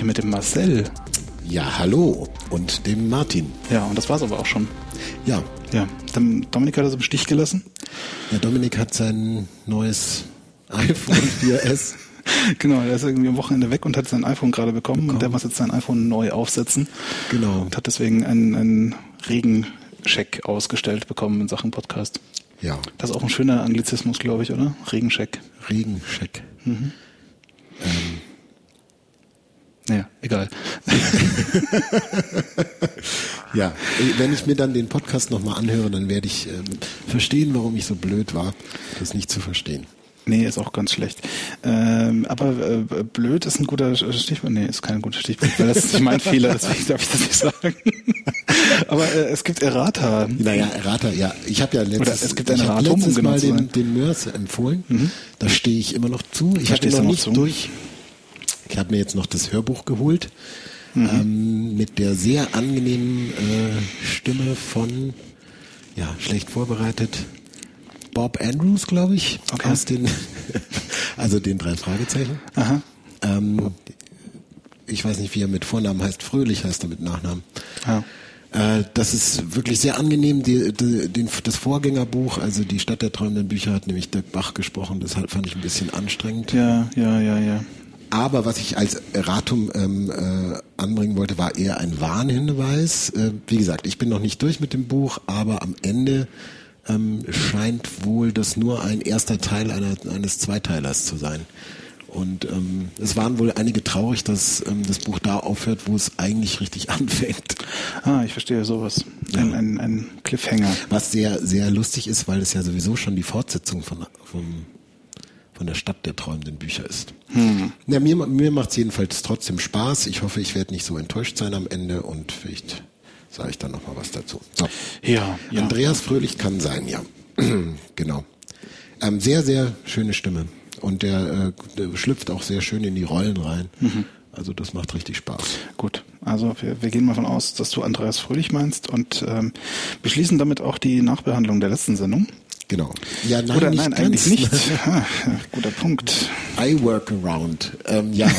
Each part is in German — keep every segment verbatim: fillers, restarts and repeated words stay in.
heute mit dem Marcel. Ja, hallo. Und dem Martin. Ja, und das war's aber auch schon. Ja. Ja, dann Dominik hat das im Stich gelassen. Ja, Dominik hat sein neues iPhone vier S. Genau, er ist irgendwie am Wochenende weg und hat sein iPhone gerade bekommen, bekommen. Und der muss jetzt sein iPhone neu aufsetzen. Genau. Und hat deswegen einen, einen Regencheck ausgestellt bekommen in Sachen Podcast. Ja. Das ist auch ein schöner Anglizismus, glaube ich, oder? Regencheck. Regencheck. Mhm. Ähm. Ja, egal. Ja, wenn ich mir dann den Podcast nochmal anhöre, dann werde ich ähm, verstehen, warum ich so blöd war, das nicht zu verstehen. Nee, ist auch ganz schlecht. Ähm, aber äh, blöd ist ein guter Stichwort. Nee, ist kein guter Stichwort, weil das ist nicht mein Fehler, deswegen darf ich das nicht sagen. Aber äh, es gibt Errata. Naja, Errata, ja. Ich habe ja letztes, Oder es gibt ein ich hab Erratum, letztes um genau Mal zu sein. den, den Mörs empfohlen. Mhm. Da stehe ich immer noch zu. Ich Da habe noch stehst du noch nicht zu? durch. Ich habe mir jetzt noch das Hörbuch geholt. Mhm. Ähm, mit der sehr angenehmen äh, Stimme von, ja, schlecht vorbereitet, Bob Andrews, glaube ich, okay. aus den, also den drei Fragezeichen. Aha. Ähm, ich weiß nicht, wie er mit Vornamen heißt, Fröhlich heißt er mit Nachnamen. Ja. Äh, das ist wirklich sehr angenehm. Die, die, den, das Vorgängerbuch, also die Stadt der träumenden Bücher, hat nämlich Dirk Bach gesprochen. Deshalb fand ich ein bisschen anstrengend. Ja, ja, ja, ja. Aber was ich als Erratum ähm, äh, anbringen wollte, war eher ein Warnhinweis. Äh, wie gesagt, ich bin noch nicht durch mit dem Buch, aber am Ende ähm, scheint wohl das nur ein erster Teil einer, eines Zweiteilers zu sein. Und ähm, es waren wohl einige traurig, dass ähm, das Buch da aufhört, wo es eigentlich richtig anfängt. Ah, ich verstehe sowas. Ein, Ja. ein, ein Cliffhanger. Was sehr, sehr lustig ist, weil es ja sowieso schon die Fortsetzung von, vom, von der Stadt der träumenden Bücher ist. Hm. Ja, mir mir macht es jedenfalls trotzdem Spaß. Ich hoffe, ich werde nicht so enttäuscht sein am Ende und vielleicht sage ich dann nochmal was dazu. So. Ja, ja. Andreas Fröhlich kann sein, ja. Genau. Ähm, sehr, sehr schöne Stimme. Und der, äh, der schlüpft auch sehr schön in die Rollen rein. Mhm. Also das macht richtig Spaß. Gut, also wir, wir gehen mal von aus, dass du Andreas Fröhlich meinst und ähm, beschließen damit auch die Nachbehandlung der letzten Sendung. Genau. Ja, nein, Oder nicht nein, ganz. eigentlich nicht. Ah, guter Punkt. I work around. Ähm, ja.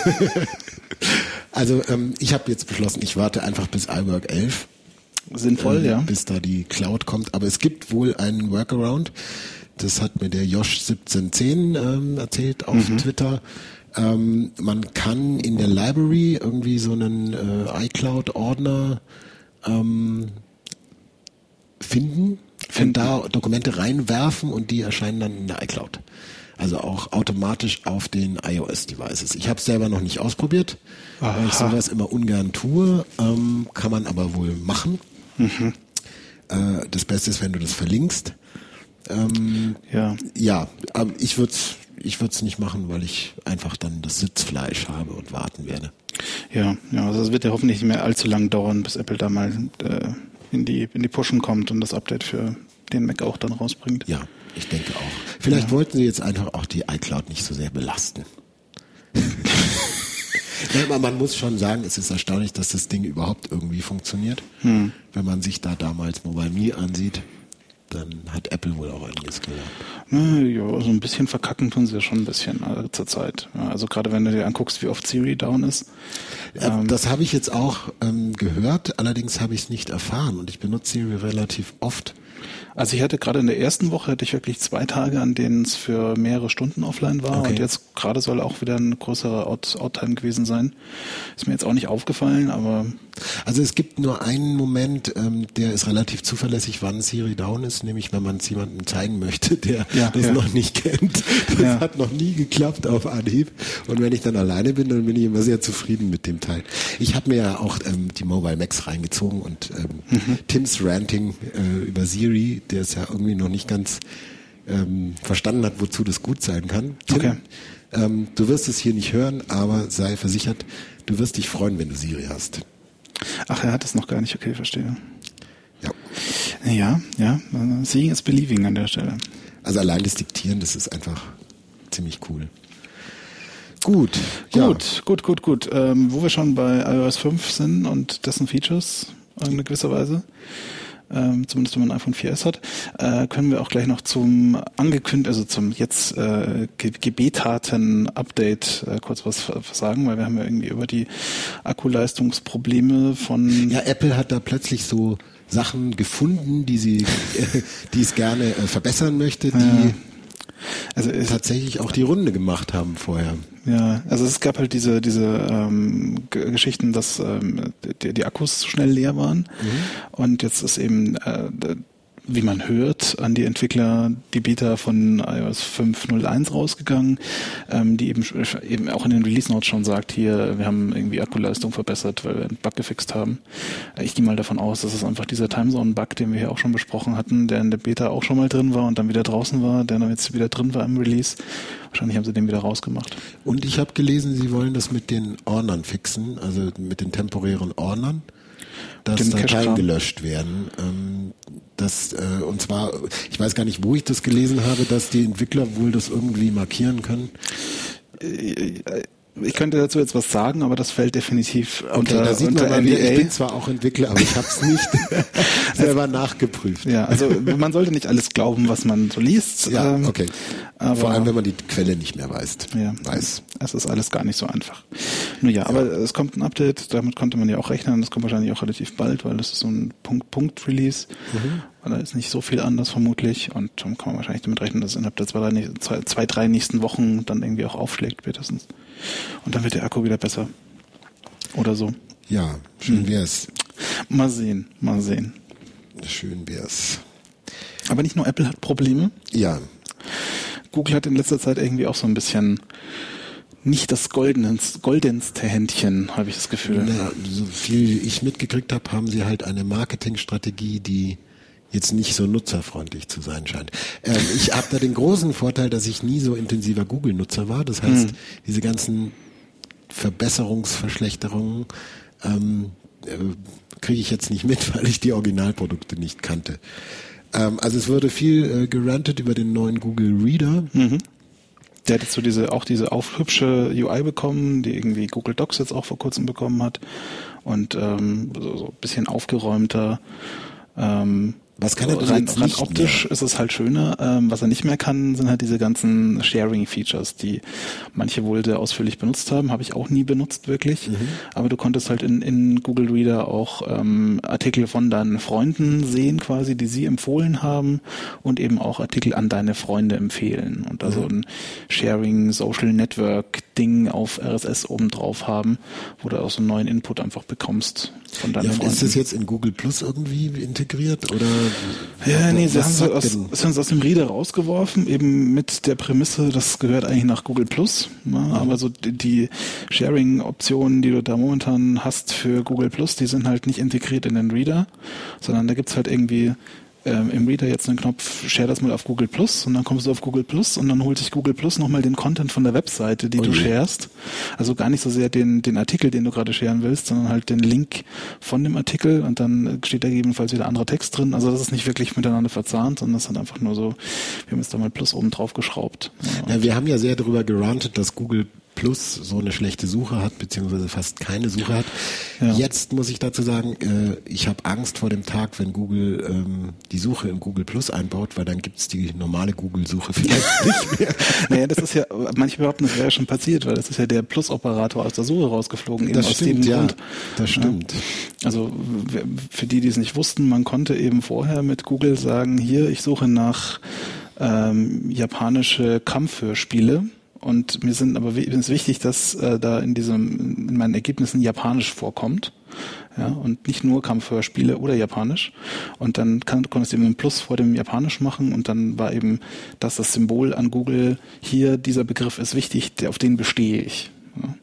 Also ähm, ich habe jetzt beschlossen, ich warte einfach bis iWork elf. Sinnvoll, ähm, ja. Bis da die Cloud kommt. Aber es gibt wohl einen Workaround. Das hat mir der Josh siebzehn zehn ähm, erzählt auf mhm. Twitter. Ähm, man kann in der Library irgendwie so einen äh, iCloud-Ordner ähm, finden, finden, da Dokumente reinwerfen und die erscheinen dann in der iCloud. Also auch automatisch auf den iOS-Devices. Ich habe es selber noch nicht ausprobiert, Aha. weil ich sowas immer ungern tue. Ähm, kann man aber wohl machen. Mhm. Äh, das Beste ist, wenn du das verlinkst. Ähm, ja. Ja, aber ich würde es ich würd's nicht machen, weil ich einfach dann das Sitzfleisch habe und warten werde. Ja, ja, also es wird ja hoffentlich nicht mehr allzu lang dauern, bis Apple da mal äh, in die in die Pushen kommt und das Update für den Mac auch dann rausbringt. Ja, ich denke auch. Vielleicht ja. wollten sie jetzt einfach auch die iCloud nicht so sehr belasten. Ja, man muss schon sagen, es ist erstaunlich, dass das Ding überhaupt irgendwie funktioniert. Hm. Wenn man sich da damals Mobile Me ansieht, dann hat Apple wohl auch einiges gelernt. Ja, so ein bisschen verkacken tun sie ja schon ein bisschen also zur Zeit. Ja, also gerade wenn du dir anguckst, wie oft Siri down ist. Ähm, das habe ich jetzt auch ähm, gehört, allerdings habe ich es nicht erfahren und ich benutze Siri relativ oft. Also ich hatte gerade in der ersten Woche hatte ich wirklich zwei Tage, an denen es für mehrere Stunden offline war okay. und jetzt gerade soll auch wieder ein größerer Out- Outtime gewesen sein. Ist mir jetzt auch nicht aufgefallen, aber... Also es gibt nur einen Moment, ähm, der ist relativ zuverlässig, wann Siri down ist, nämlich wenn man es jemandem zeigen möchte, der ja, das ja. noch nicht kennt. Das ja. hat noch nie geklappt auf Anhieb und wenn ich dann alleine bin, dann bin ich immer sehr zufrieden mit dem Teil. Ich habe mir ja auch ähm, die Mobile Max reingezogen und ähm, mhm. Tims Ranting äh, über Siri, der es ja irgendwie noch nicht ganz ähm, verstanden hat, wozu das gut sein kann. Tim, okay. ähm, du wirst es hier nicht hören, aber sei versichert, du wirst dich freuen, wenn du Siri hast. Ach, er hat es noch gar nicht, okay, verstehe. Ja. Ja, ja, seeing is believing an der Stelle. Also allein das Diktieren, das ist einfach ziemlich cool. Gut, gut, ja. gut, gut, gut. Ähm, wo wir schon bei iOS fünf sind und dessen Features in gewisser Weise, ähm, zumindest wenn man ein iPhone vier S hat. Äh, können wir auch gleich noch zum angekündigt, also zum jetzt äh, gebetaten Update äh, kurz was sagen, weil wir haben ja irgendwie über die Akkuleistungsprobleme von... Ja, Apple hat da plötzlich so Sachen gefunden, die sie, die es gerne äh, verbessern möchte, die ja. also es, tatsächlich auch die Runde gemacht haben vorher. Ja, also es gab halt diese diese ähm, G- Geschichten, dass ähm, die, die Akkus zu schnell leer waren mhm. und jetzt ist eben äh, wie man hört, an die Entwickler die Beta von iOS fünf Punkt null eins rausgegangen, ähm, die eben eben auch in den Release Notes schon sagt, hier, wir haben irgendwie Akkuleistung verbessert, weil wir einen Bug gefixt haben. Ich gehe mal davon aus, dass es einfach dieser Timezone-Bug, den wir hier auch schon besprochen hatten, der in der Beta auch schon mal drin war und dann wieder draußen war, der dann jetzt wieder drin war im Release. Wahrscheinlich haben sie den wieder rausgemacht. Und ich habe gelesen, sie wollen das mit den Ordnern fixen, also mit den temporären Ordnern, dass Dateien gelöscht werden. Ähm, das, äh, und zwar, ich weiß gar nicht, wo ich das gelesen habe, dass die Entwickler wohl das irgendwie markieren können. Ich könnte dazu jetzt was sagen, aber das fällt definitiv okay, unter, da sieht unter man mal N D A. wieder, ich bin zwar auch Entwickler, aber ich habe es nicht selber nachgeprüft. Ja, also man sollte nicht alles glauben, was man so liest. Ja, okay. Aber, vor allem, wenn man die Quelle nicht mehr weiß. Ja, weiß. Es ist alles gar nicht so einfach. Nur ja, ja, aber es kommt ein Update, damit konnte man ja auch rechnen. Das kommt wahrscheinlich auch relativ bald, weil das ist so ein Punkt-Punkt-Release. Mhm. Da ist nicht so viel anders vermutlich und dann kann man wahrscheinlich damit rechnen, dass es innerhalb der zwei, drei, zwei, zwei, drei nächsten Wochen dann irgendwie auch aufschlägt spätestens. Und dann wird der Akku wieder besser. Oder so. Ja, schön wär's. Mal sehen, mal sehen. Schön wär's. Aber nicht nur Apple hat Probleme. Ja. Google hat in letzter Zeit irgendwie auch so ein bisschen nicht das goldenste, goldenste Händchen, habe ich das Gefühl. Na, so viel ich mitgekriegt habe, haben sie halt eine Marketingstrategie, die jetzt nicht so nutzerfreundlich zu sein scheint. Ähm, ich habe da den großen Vorteil, dass ich nie so intensiver Google-Nutzer war. Das heißt, hm. diese ganzen Verbesserungsverschlechterungen ähm, äh, kriege ich jetzt nicht mit, weil ich die Originalprodukte nicht kannte. Ähm, also es wurde viel äh, gerantet über den neuen Google Reader. Mhm. Der hat jetzt so diese, auch diese auf hübsche U I bekommen, die irgendwie Google Docs jetzt auch vor kurzem bekommen hat. Und ähm, so, so ein bisschen aufgeräumter. Ähm, Was kann er denn rein, jetzt rein nicht optisch mehr? Ist es halt schöner. Ähm, was er nicht mehr kann, sind halt diese ganzen Sharing-Features, die manche wohl sehr ausführlich benutzt haben. Habe ich auch nie benutzt, wirklich. Mhm. Aber du konntest halt in, in Google Reader auch ähm, Artikel von deinen Freunden sehen, quasi, die sie empfohlen haben und eben auch Artikel an deine Freunde empfehlen. Und also mhm. ein Sharing-Social-Network-Ding auf R S S oben drauf haben, wo du auch so einen neuen Input einfach bekommst von deinen ja, Freunden. Ist das jetzt in Google Plus irgendwie integriert oder? Ja, nee, sie haben sie aus, sie haben es aus dem Reader rausgeworfen, eben mit der Prämisse, das gehört eigentlich nach Google Plus. Ne? Mhm. Aber so die, die Sharing-Optionen, die du da momentan hast für Google Plus, die sind halt nicht integriert in den Reader, sondern da gibt's halt irgendwie ähm, im Reader jetzt einen Knopf, share das mal auf Google Plus und dann kommst du auf Google Plus und dann holt sich Google Plus nochmal den Content von der Webseite, die oh, du ja. sharest. Also gar nicht so sehr den, den Artikel, den du gerade sharen willst, sondern halt den Link von dem Artikel und dann steht da gegebenenfalls wieder anderer Text drin. Also das ist nicht wirklich miteinander verzahnt, sondern das ist einfach nur so, wir haben jetzt da mal Plus oben drauf geschraubt. Ja, ja, wir haben ja sehr darüber gerantet, dass Google Plus so eine schlechte Suche hat, beziehungsweise fast keine Suche hat. Ja. Jetzt muss ich dazu sagen, äh, ich habe Angst vor dem Tag, wenn Google ähm, die Suche in Google Plus einbaut, weil dann gibt's die normale Google-Suche vielleicht nicht mehr. Naja, das ist ja, manche behaupten, das wäre ja schon passiert, weil das ist ja der Plus-Operator aus der Suche rausgeflogen. Das eben stimmt, aus dem ja, Grund. das stimmt. Ja. Also für die, die es nicht wussten, man konnte eben vorher mit Google sagen, hier, ich suche nach ähm, japanische Kampfhörspiele. Und mir sind aber mir ist wichtig, dass äh, da in diesem in meinen Ergebnissen Japanisch vorkommt, ja, und nicht nur Kampfhörspiele oder Japanisch. Und dann kann, konntest du eben ein Plus vor dem Japanisch machen und dann war eben das das Symbol an Google, hier dieser Begriff ist wichtig, der, auf den bestehe ich. Ja.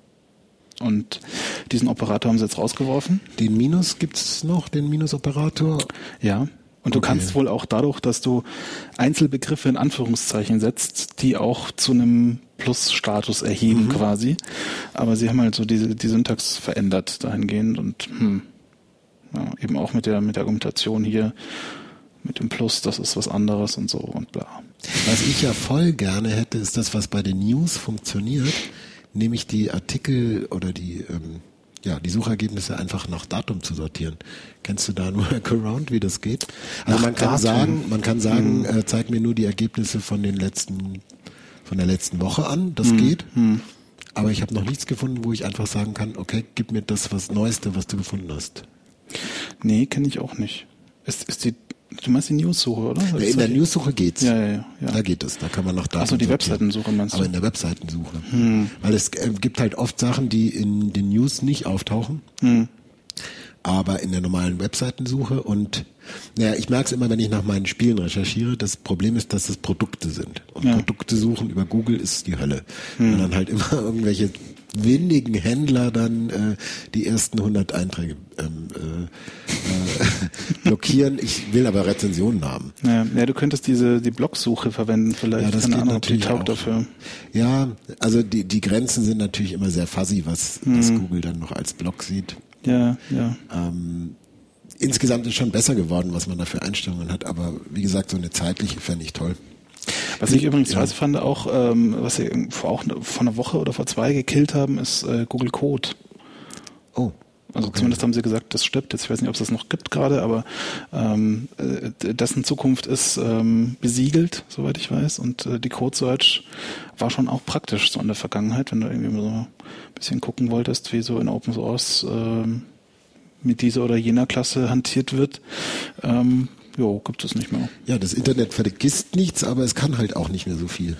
Und diesen Operator haben sie jetzt rausgeworfen. Den Minus gibt's noch, den Minus-Operator? Ja. Und du okay. kannst wohl auch dadurch, dass du Einzelbegriffe in Anführungszeichen setzt, die auch zu einem Plus-Status erheben mhm. quasi. Aber sie haben halt so diese, die Syntax verändert dahingehend und hm, ja, eben auch mit der, mit der Argumentation hier, mit dem Plus, das ist was anderes und so und bla. Was ich ja voll gerne hätte, ist das, was bei den News funktioniert, nämlich die Artikel oder die ähm, ja, die Suchergebnisse einfach nach Datum zu sortieren. Kennst du da einen Workaround, wie das geht? Also nach man kann Datum. sagen, man kann sagen, hm. äh, zeig mir nur die Ergebnisse von den letzten, von der letzten Woche an. Das hm. geht. Hm. Aber ich habe noch nichts gefunden, wo ich einfach sagen kann, okay, gib mir das was Neueste, was du gefunden hast. Nee, kenne ich auch nicht. Ist, ist die, du meinst die News-Suche, oder? Ja, in der News-Suche geht's. Ja, ja, ja, ja. Da geht es. Da kann man noch Daten Achso, die Webseitensuche meinst du? Aber in der Webseitensuche. Hm. Weil es äh, gibt halt oft Sachen, die in den News nicht auftauchen. Hm. Aber in der normalen Webseitensuche und naja, ich merke es immer, wenn ich nach meinen Spielen recherchiere, das Problem ist, dass es Produkte sind. Und ja. Produkte suchen über Google ist die Hölle. Hm. Und dann halt immer irgendwelche windigen Händler dann äh, die ersten hundert Einträge ähm, äh, äh, blockieren. Ich will aber Rezensionen haben. Ja, ja, du könntest diese die Blogsuche verwenden vielleicht. Ja, das Keine geht Ahnung, natürlich ob die taugt auch. Dafür. Ja, also die die Grenzen sind natürlich immer sehr fuzzy, was, hm. was Google dann noch als Blog sieht. Ja, ja. Ähm, insgesamt ist schon besser geworden, was man da für Einstellungen hat, aber wie gesagt, so eine zeitliche fände ich toll. Was ich übrigens ja. fand, auch, ähm, was sie vor, auch vor einer Woche oder vor zwei gekillt haben, ist äh, Google Code. Oh. Also okay. Zumindest haben sie gesagt, das stirbt jetzt. Ich weiß nicht, ob es das noch gibt gerade, aber ähm, äh, dessen Zukunft ist ähm, besiegelt, soweit ich weiß. Und äh, die Code Search war schon auch praktisch so in der Vergangenheit, wenn du irgendwie so ein bisschen gucken wolltest, wie so in Open Source ähm, mit dieser oder jener Klasse hantiert wird. Ähm, Jo, gibt es nicht mehr. Ja, das Internet vergisst nichts, aber es kann halt auch nicht mehr so viel.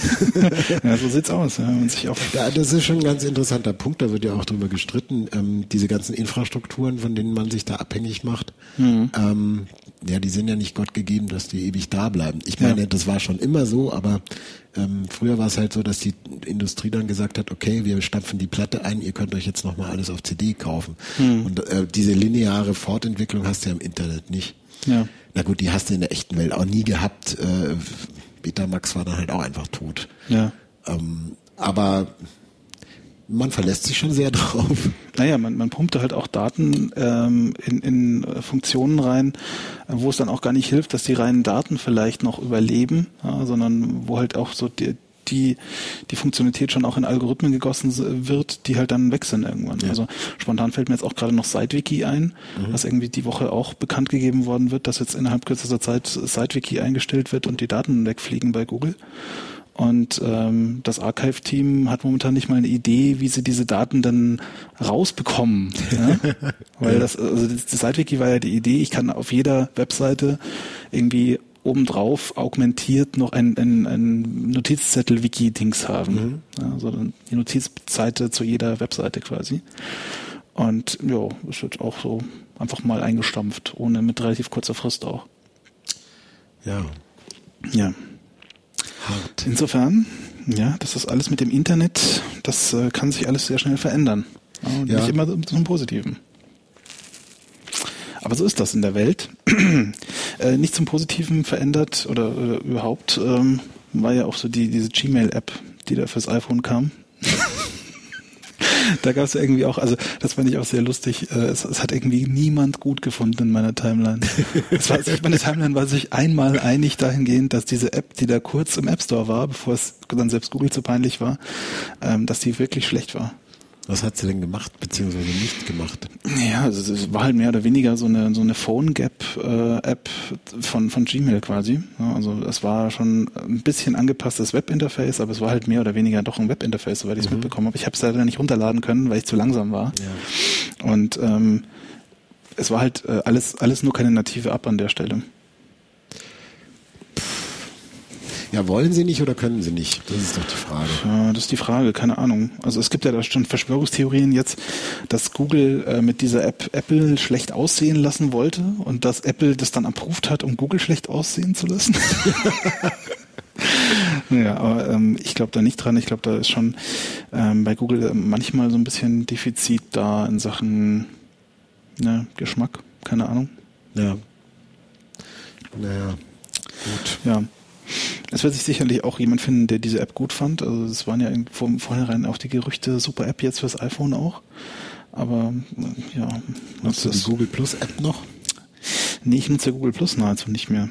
Ja, so sieht's aus. Ja, wenn sich auch ja, das ist schon ein ganz interessanter Punkt, da wird ja auch drüber gestritten. Ähm, diese ganzen Infrastrukturen, von denen man sich da abhängig macht, mhm. ähm, ja, die sind ja nicht Gott gegeben, dass die ewig da bleiben. Ich meine, ja. das war schon immer so, aber ähm, früher war es halt so, dass die Industrie dann gesagt hat, okay, wir stampfen die Platte ein, ihr könnt euch jetzt nochmal alles auf C D kaufen. Mhm. Und äh, diese lineare Fortentwicklung hast du ja im Internet nicht. Ja. Na gut, die hast du in der echten Welt auch nie gehabt. Äh, Betamax war dann halt auch einfach tot. Ja. Ähm, aber man verlässt sich schon sehr drauf. Naja, man, man pumpte halt auch Daten ähm, in, in Funktionen rein, wo es dann auch gar nicht hilft, dass die reinen Daten vielleicht noch überleben, ja, sondern wo halt auch so die die die Funktionalität schon auch in Algorithmen gegossen wird, die halt dann weg sind irgendwann. Ja. Also spontan fällt mir jetzt auch gerade noch SiteWiki ein, mhm. was irgendwie die Woche auch bekannt gegeben worden wird, dass jetzt innerhalb kürzester Zeit SiteWiki eingestellt wird und die Daten wegfliegen bei Google. Und ähm, das Archive-Team hat momentan nicht mal eine Idee, wie sie diese Daten dann rausbekommen. Ja? Weil das, also das, das SiteWiki war ja die Idee, ich kann auf jeder Webseite irgendwie obendrauf augmentiert noch ein, ein, ein Notizzettel-Wiki-Dings haben. Mhm. Ja, also die Notizseite zu jeder Webseite quasi. Und ja, ist jetzt auch so einfach mal eingestampft, ohne mit relativ kurzer Frist auch. Ja. Ja. Hart. Insofern, ja, das ist alles mit dem Internet, das äh, kann sich alles sehr schnell verändern. Ja, und ja. nicht immer zum Positiven. Aber so ist das in der Welt. äh, nicht zum Positiven verändert oder, oder überhaupt ähm, war ja auch so die diese Gmail-App, die da fürs iPhone kam. Da gab es irgendwie auch, also das fand ich auch sehr lustig, äh, es, es hat irgendwie niemand gut gefunden in meiner Timeline. Es war, meine Timeline war sich einmal einig dahingehend, dass diese App, die da kurz im App Store war, bevor es dann selbst Google zu peinlich war, ähm, dass die wirklich schlecht war. Was hat sie denn gemacht, beziehungsweise nicht gemacht? Ja, also es war halt mehr oder weniger so eine so eine Phone-Gap-App von von Gmail quasi. Ja, also es war schon ein bisschen angepasstes Webinterface, aber es war halt mehr oder weniger doch ein Webinterface, soweit ich es mhm. mitbekommen habe. Ich habe es leider nicht runterladen können, weil ich zu langsam war. Ja. Und ähm, es war halt äh, alles alles nur keine native App an der Stelle. Ja, wollen sie nicht oder können sie nicht? Das ist doch die Frage. Ja, das ist die Frage, keine Ahnung. Also es gibt ja da schon Verschwörungstheorien jetzt, dass Google äh, mit dieser App Apple schlecht aussehen lassen wollte und dass Apple das dann approved hat, um Google schlecht aussehen zu lassen. Ja, aber ähm, ich glaube da nicht dran. Ich glaube, da ist schon ähm, bei Google manchmal so ein bisschen Defizit da in Sachen ne, Geschmack, keine Ahnung. Ja. Naja, gut. Ja. Es wird sich sicherlich auch jemand finden, der diese App gut fand. Also es waren ja von vornherein auch die Gerüchte, super App jetzt fürs iPhone auch. Aber ja. Nutzt du die Google Plus App noch? Nee, ich nutze Google Plus nahezu nicht mehr.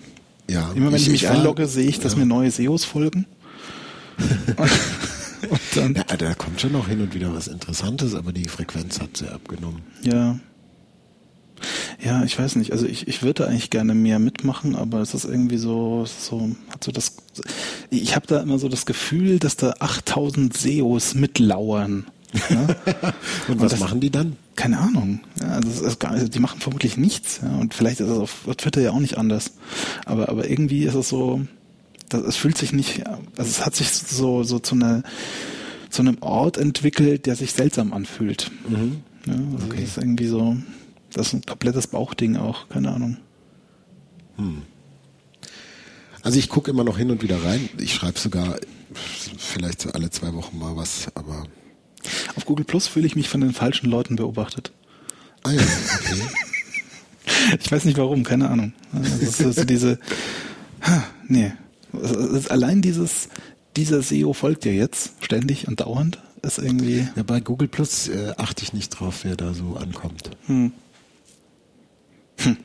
Ja. Immer wenn ich, ich mich ich war, einlogge, sehe ich, dass ja. mir neue S E Os folgen. Und dann. Ja, da kommt schon noch hin und wieder was Interessantes, aber die Frequenz hat sehr abgenommen. Ja. Ja, ich weiß nicht. Also ich, ich würde eigentlich gerne mehr mitmachen, aber es ist irgendwie so, so hat so das. Ich habe da immer so das Gefühl, dass da achttausend S E Os mitlauern. Ja? und, und was das, machen die dann? Keine Ahnung. Ja, also es ist gar, also die machen vermutlich nichts. Ja? Und vielleicht ist es auf Twitter ja auch nicht anders. Aber aber irgendwie ist es so, das, es fühlt sich nicht. Also es hat sich so so zu einer zu einem Ort entwickelt, der sich seltsam anfühlt. Mhm. Ja, also okay. das ist irgendwie so. Das ist ein komplettes Bauchding auch, keine Ahnung. Hm. Also ich gucke immer noch hin und wieder rein. Ich schreibe sogar vielleicht so alle zwei Wochen mal was, aber... Auf Google Plus fühle ich mich von den falschen Leuten beobachtet. Ah ja, okay. Ich weiß nicht warum, keine Ahnung. Das ist so diese... Nee. Allein dieses, dieser S E O folgt ja jetzt ständig und dauernd. Ist irgendwie... Ja, bei Google Plus äh, achte ich nicht drauf, wer da so ankommt. Hm. Hm.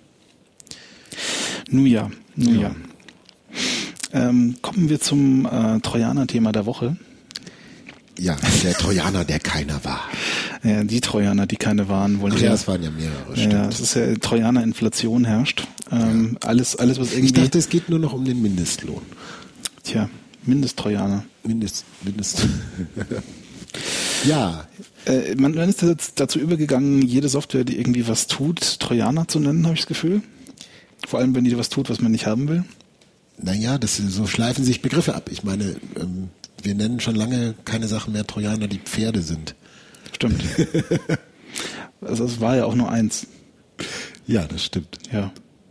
Nun ja, nun ja. ja. Ähm, kommen wir zum äh, Trojaner-Thema der Woche. Ja, der Trojaner, der keiner war. Ja, die Trojaner, die keine waren, wollen Ach ja. Ja, es waren ja mehrere. Stimmt. Ja, es ist ja Trojaner-Inflation herrscht. Ähm, ja. Alles, alles was irgendwie. Ich dachte, es geht nur noch um den Mindestlohn. Tja, Mindest-Trojaner. Mindest, Mindest. Ja. Äh, man, man ist jetzt dazu übergegangen, jede Software, die irgendwie was tut, Trojaner zu nennen, habe ich das Gefühl. Vor allem, wenn die was tut, was man nicht haben will. Naja, das, so schleifen sich Begriffe ab. Ich meine, ähm, wir nennen schon lange keine Sachen mehr Trojaner, die Pferde sind. Stimmt. Also es war ja auch nur eins. Ja, das stimmt. Ja.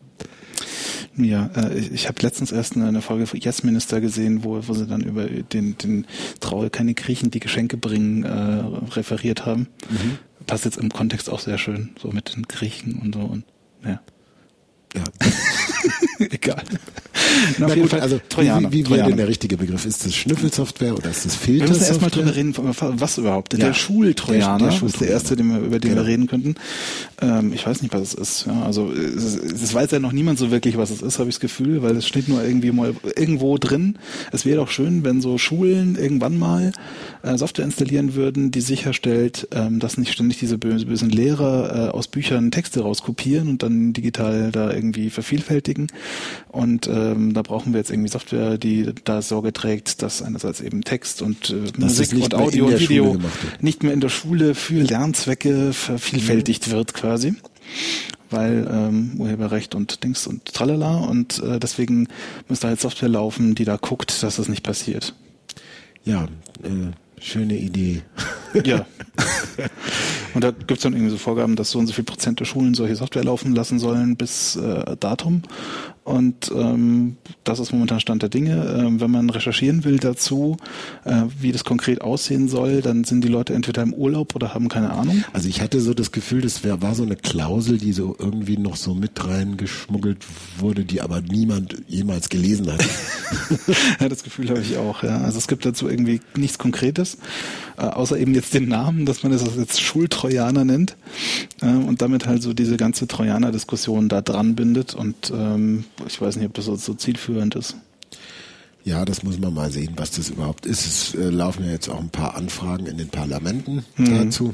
Ja, äh, ich, ich habe letztens erst eine, eine Folge von Yes Minister gesehen, wo, wo sie dann über den, den Traue keine Griechen, die Geschenke bringen, äh, referiert haben. Mhm. Passt jetzt im Kontext auch sehr schön, so mit den Griechen und so und ja. Ja. Egal. Na, auf Na jeden gut, Fall also Trojaner. wie, wie wäre denn der richtige Begriff? Ist das Schnüffelsoftware oder ist das Filtersoftware? Wir müssen erstmal drüber reden, was überhaupt. Der ja. Schultrojaner der, der ist der erste, den wir, über den genau. wir reden könnten. Ähm, ich weiß nicht, was es ist. Ja, also es, es weiß ja noch niemand so wirklich, was es ist, habe ich das Gefühl, weil es steht nur irgendwie mal irgendwo drin. Es wäre doch schön, wenn so Schulen irgendwann mal äh, Software installieren würden, die sicherstellt, ähm, dass nicht ständig diese bösen, bösen Lehrer äh, aus Büchern Texte rauskopieren und dann digital da irgendwie vervielfältigen. Und ähm, da brauchen wir jetzt irgendwie Software, die da Sorge trägt, dass einerseits eben Text und äh, Musik und Audio und Video nicht mehr in der Schule für Lernzwecke vervielfältigt mhm. wird quasi. Weil ähm, Urheberrecht und Dings und tralala und äh, deswegen muss da jetzt Software laufen, die da guckt, dass das nicht passiert. Ja, äh, schöne Idee. Ja. Und da gibt es dann irgendwie so Vorgaben, dass so und so viel Prozent der Schulen solche Software laufen lassen sollen bis äh, Datum. Und ähm, das ist momentan Stand der Dinge. Ähm, wenn man recherchieren will dazu, äh, wie das konkret aussehen soll, dann sind die Leute entweder im Urlaub oder haben keine Ahnung. Also ich hatte so das Gefühl, das wär, war so eine Klausel, die so irgendwie noch so mit reingeschmuggelt wurde, die aber niemand jemals gelesen hat. Ja, das Gefühl habe ich auch. Ja. Also es gibt dazu irgendwie nichts Konkretes, äh, außer eben jetzt den Namen, dass man das jetzt Schultrojaner nennt äh, und damit halt so diese ganze Trojaner-Diskussion da dran bindet und ähm, ich weiß nicht, ob das so, so zielführend ist. Ja, das muss man mal sehen, was das überhaupt ist. Es äh, laufen ja jetzt auch ein paar Anfragen in den Parlamenten mhm. dazu.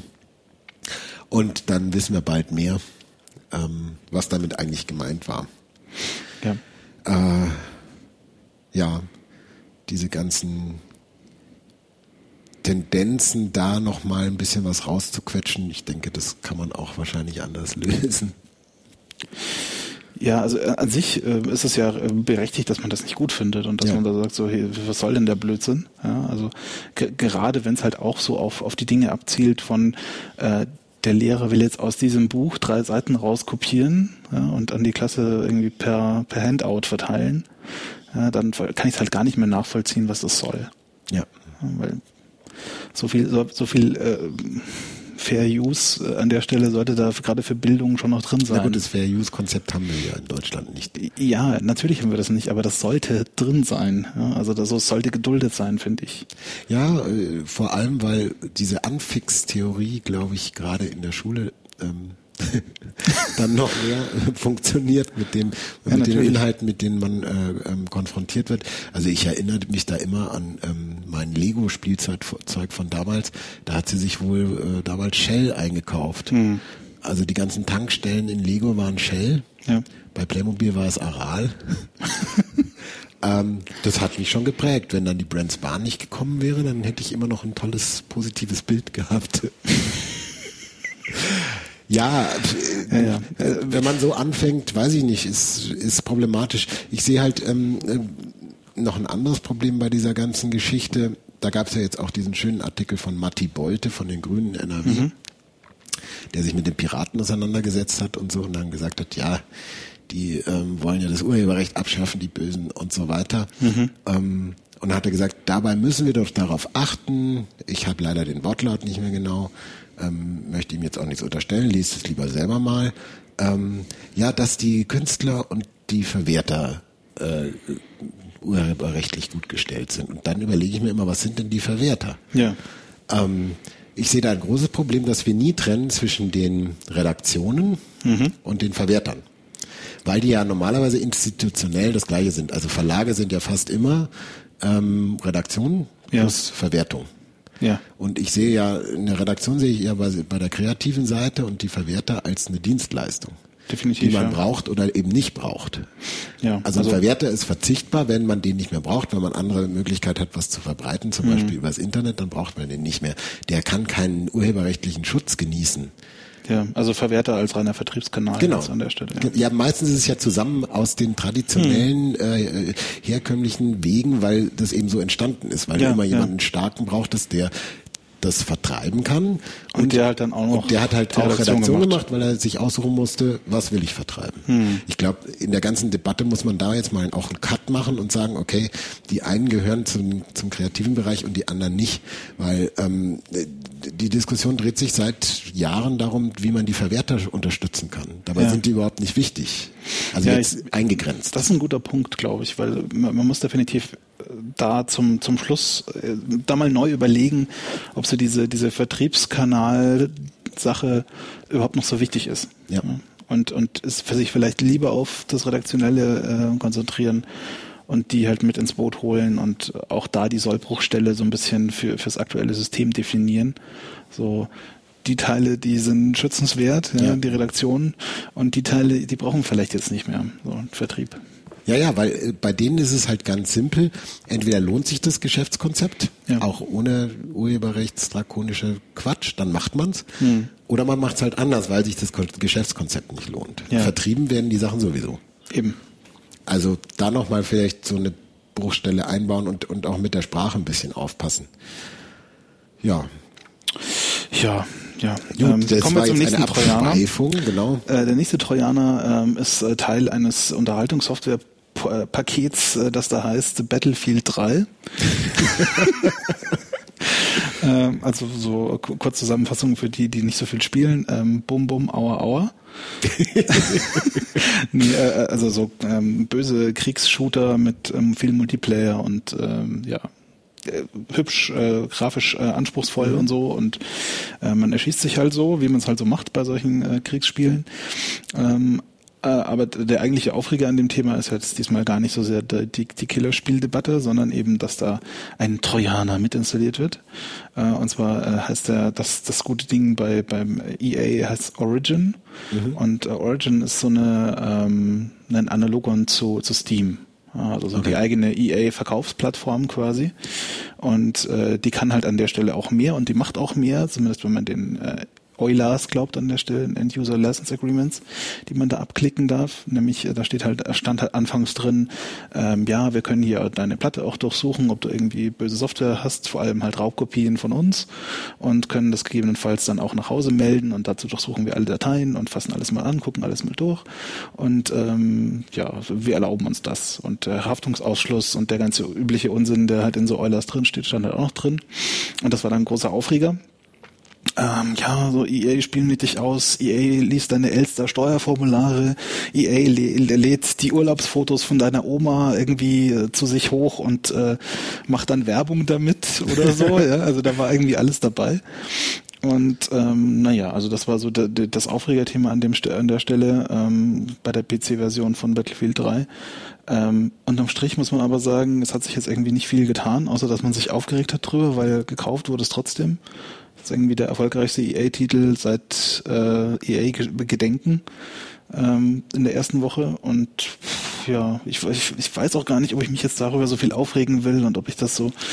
Und dann wissen wir bald mehr, ähm, was damit eigentlich gemeint war. Ja. Äh, ja, diese ganzen Tendenzen, da nochmal ein bisschen was rauszuquetschen, ich denke, das kann man auch wahrscheinlich anders lösen. Ja, also äh, an sich äh, ist es ja äh, berechtigt, dass man das nicht gut findet und dass ja. man da sagt, so, hey, was soll denn der Blödsinn? Ja, also g- gerade wenn es halt auch so auf, auf die Dinge abzielt von äh, der Lehrer will jetzt aus diesem Buch drei Seiten rauskopieren ja, und an die Klasse irgendwie per, per Handout verteilen, ja, dann kann ich es halt gar nicht mehr nachvollziehen, was das soll. Ja. Ja, weil so viel, so, so viel äh, Fair Use äh, an der Stelle sollte da gerade für Bildung schon noch drin sein. Ja gut, das Fair Use Konzept haben wir ja in Deutschland nicht. Ja, natürlich haben wir das nicht, aber das sollte drin sein. Ja, also das sollte geduldet sein, finde ich. Ja, äh, vor allem, weil diese Anfix-Theorie, glaube ich, gerade in der Schule ähm, dann noch mehr funktioniert mit dem ja, mit den Inhalten, mit denen man äh, ähm, konfrontiert wird. Also ich erinnere mich da immer an ähm, mein Lego-Spielzeug von damals. Da hat sie sich wohl äh, damals Shell eingekauft. Mhm. Also die ganzen Tankstellen in Lego waren Shell. Ja. Bei Playmobil war es Aral. ähm, das hat mich schon geprägt. Wenn dann die Brand Spahn nicht gekommen wäre, dann hätte ich immer noch ein tolles, positives Bild gehabt. Ja, ja, ja, wenn man so anfängt, weiß ich nicht, ist, ist problematisch. Ich sehe halt ähm, noch ein anderes Problem bei dieser ganzen Geschichte. Da gab es ja jetzt auch diesen schönen Artikel von Matti Bolte von den Grünen N R W, mhm. der sich mit den Piraten auseinandergesetzt hat und so und dann gesagt hat, ja, die ähm, wollen ja das Urheberrecht abschaffen, die Bösen und so weiter. Mhm. Ähm, und dann hat er gesagt, dabei müssen wir doch darauf achten. Ich habe leider den Wortlaut nicht mehr genau. Ähm, möchte ihm jetzt auch nichts unterstellen, liest es lieber selber mal. Ähm, ja, dass die Künstler und die Verwerter äh, urheberrechtlich gut gestellt sind. Und dann überlege ich mir immer, was sind denn die Verwerter? Ja. Ähm, ich sehe da ein großes Problem, dass wir nie trennen zwischen den Redaktionen mhm. und den Verwertern. Weil die ja normalerweise institutionell das Gleiche sind. Also Verlage sind ja fast immer ähm, Redaktionen plus ja. Verwertung. Ja. Und ich sehe ja, eine Redaktion sehe ich eher bei, bei der kreativen Seite und die Verwerter als eine Dienstleistung. Definitiv, die man ja. braucht oder eben nicht braucht. Ja, also, also ein Verwerter ist verzichtbar, wenn man den nicht mehr braucht, wenn man andere Möglichkeit hat, was zu verbreiten, zum mhm. Beispiel übers Internet, dann braucht man den nicht mehr. Der kann keinen urheberrechtlichen Schutz genießen. Ja, also Verwerter als reiner Vertriebskanal genau. an der Stelle. Ja. ja, meistens ist es ja zusammen aus den traditionellen, hm. äh, herkömmlichen Wegen, weil das eben so entstanden ist, weil ja, immer jemanden ja. Starken braucht, dass der das vertreiben kann. Und, und der halt dann auch noch. Und der hat halt auch Redaktion, Redaktion gemacht. gemacht, weil er sich aussuchen musste, was will ich vertreiben. Hm. Ich glaube, in der ganzen Debatte muss man da jetzt mal auch einen Cut machen und sagen, okay, die einen gehören zum, zum kreativen Bereich und die anderen nicht, weil ähm, die Diskussion dreht sich seit Jahren darum, wie man die Verwerter unterstützen kann. Dabei ja. sind die überhaupt nicht wichtig. Also ja, jetzt ich, eingegrenzt. Das ist ein guter Punkt, glaube ich, weil man, man muss definitiv da zum zum Schluss äh, da mal neu überlegen, ob so diese diese Vertriebskanal-Sache überhaupt noch so wichtig ist. Ja. Und und es für sich vielleicht lieber auf das Redaktionelle äh, konzentrieren und die halt mit ins Boot holen und auch da die Sollbruchstelle so ein bisschen für fürs aktuelle System definieren. So die Teile, die sind schützenswert, ja, ja. die Redaktion, und die Teile, die brauchen vielleicht jetzt nicht mehr, so Vertrieb. Ja, ja, weil äh, bei denen ist es halt ganz simpel. Entweder lohnt sich das Geschäftskonzept, ja. auch ohne urheberrechtsdrakonische Quatsch, dann macht man's. Hm. Oder man macht's halt anders, weil sich das Geschäftskonzept nicht lohnt. Ja. Vertrieben werden die Sachen sowieso. Eben. Also da nochmal vielleicht so eine Bruchstelle einbauen und, und auch mit der Sprache ein bisschen aufpassen. Ja. Ja, ja. Gut, ähm, das kommen wir zum nächsten Trojaner. Genau. Äh, der nächste Trojaner ähm, ist äh, Teil eines Unterhaltungssoftware-Pakets, äh, das da heißt Battlefield drei. ähm, also so kurz Zusammenfassung für die, die nicht so viel spielen. Ähm, Bum, bum, aua, aua. nee, äh, also so ähm, böse Kriegsshooter mit ähm, viel Multiplayer und ähm, ja, äh, hübsch, äh, grafisch äh, anspruchsvoll mhm. und so, und äh, man erschießt sich halt so, wie man es halt so macht bei solchen äh, Kriegsspielen. Ähm, äh, aber der eigentliche Aufreger an dem Thema ist jetzt diesmal gar nicht so sehr die, die, die Killerspieldebatte, sondern eben, dass da ein Trojaner mitinstalliert wird. Äh, und zwar äh, heißt der, das, das gute Ding bei beim E A heißt Origin. Mhm. Und äh, Origin ist so eine ähm, ein Analogon zu, zu Steam. Also so okay. Die eigene E A-Verkaufsplattform quasi. Und äh, die kann halt an der Stelle auch mehr und die macht auch mehr, zumindest wenn man den äh, Eulers glaubt an der Stelle, End-User License Agreements, die man da abklicken darf. Nämlich, da steht halt, stand halt anfangs drin, ähm, ja, wir können hier deine Platte auch durchsuchen, ob du irgendwie böse Software hast, vor allem halt Raubkopien von uns, und können das gegebenenfalls dann auch nach Hause melden, und dazu durchsuchen wir alle Dateien und fassen alles mal an, gucken alles mal durch, und ähm, ja, wir erlauben uns das. Und der Haftungsausschluss und der ganze übliche Unsinn, der halt in so Eulers drin steht, stand halt auch noch drin. Und das war dann ein großer Aufreger. Ähm, ja, so E A spielen mit dich aus, E A liest deine Elster-Steuerformulare, E A lä- lädt die Urlaubsfotos von deiner Oma irgendwie äh, zu sich hoch und äh, macht dann Werbung damit oder so, ja, also da war irgendwie alles dabei. Und ähm, naja, also das war so de, de, das Aufregerthema an dem an der Stelle ähm, bei der P C-Version von Battlefield drei. Ähm, unterm Strich muss man aber sagen, es hat sich jetzt irgendwie nicht viel getan, außer dass man sich aufgeregt hat drüber, weil gekauft wurde es trotzdem. Das ist irgendwie der erfolgreichste E A-Titel seit äh, E A-Gedenken ähm, in der ersten Woche. Und ja, ich, ich, ich weiß auch gar nicht, ob ich mich jetzt darüber so viel aufregen will und ob ich das so...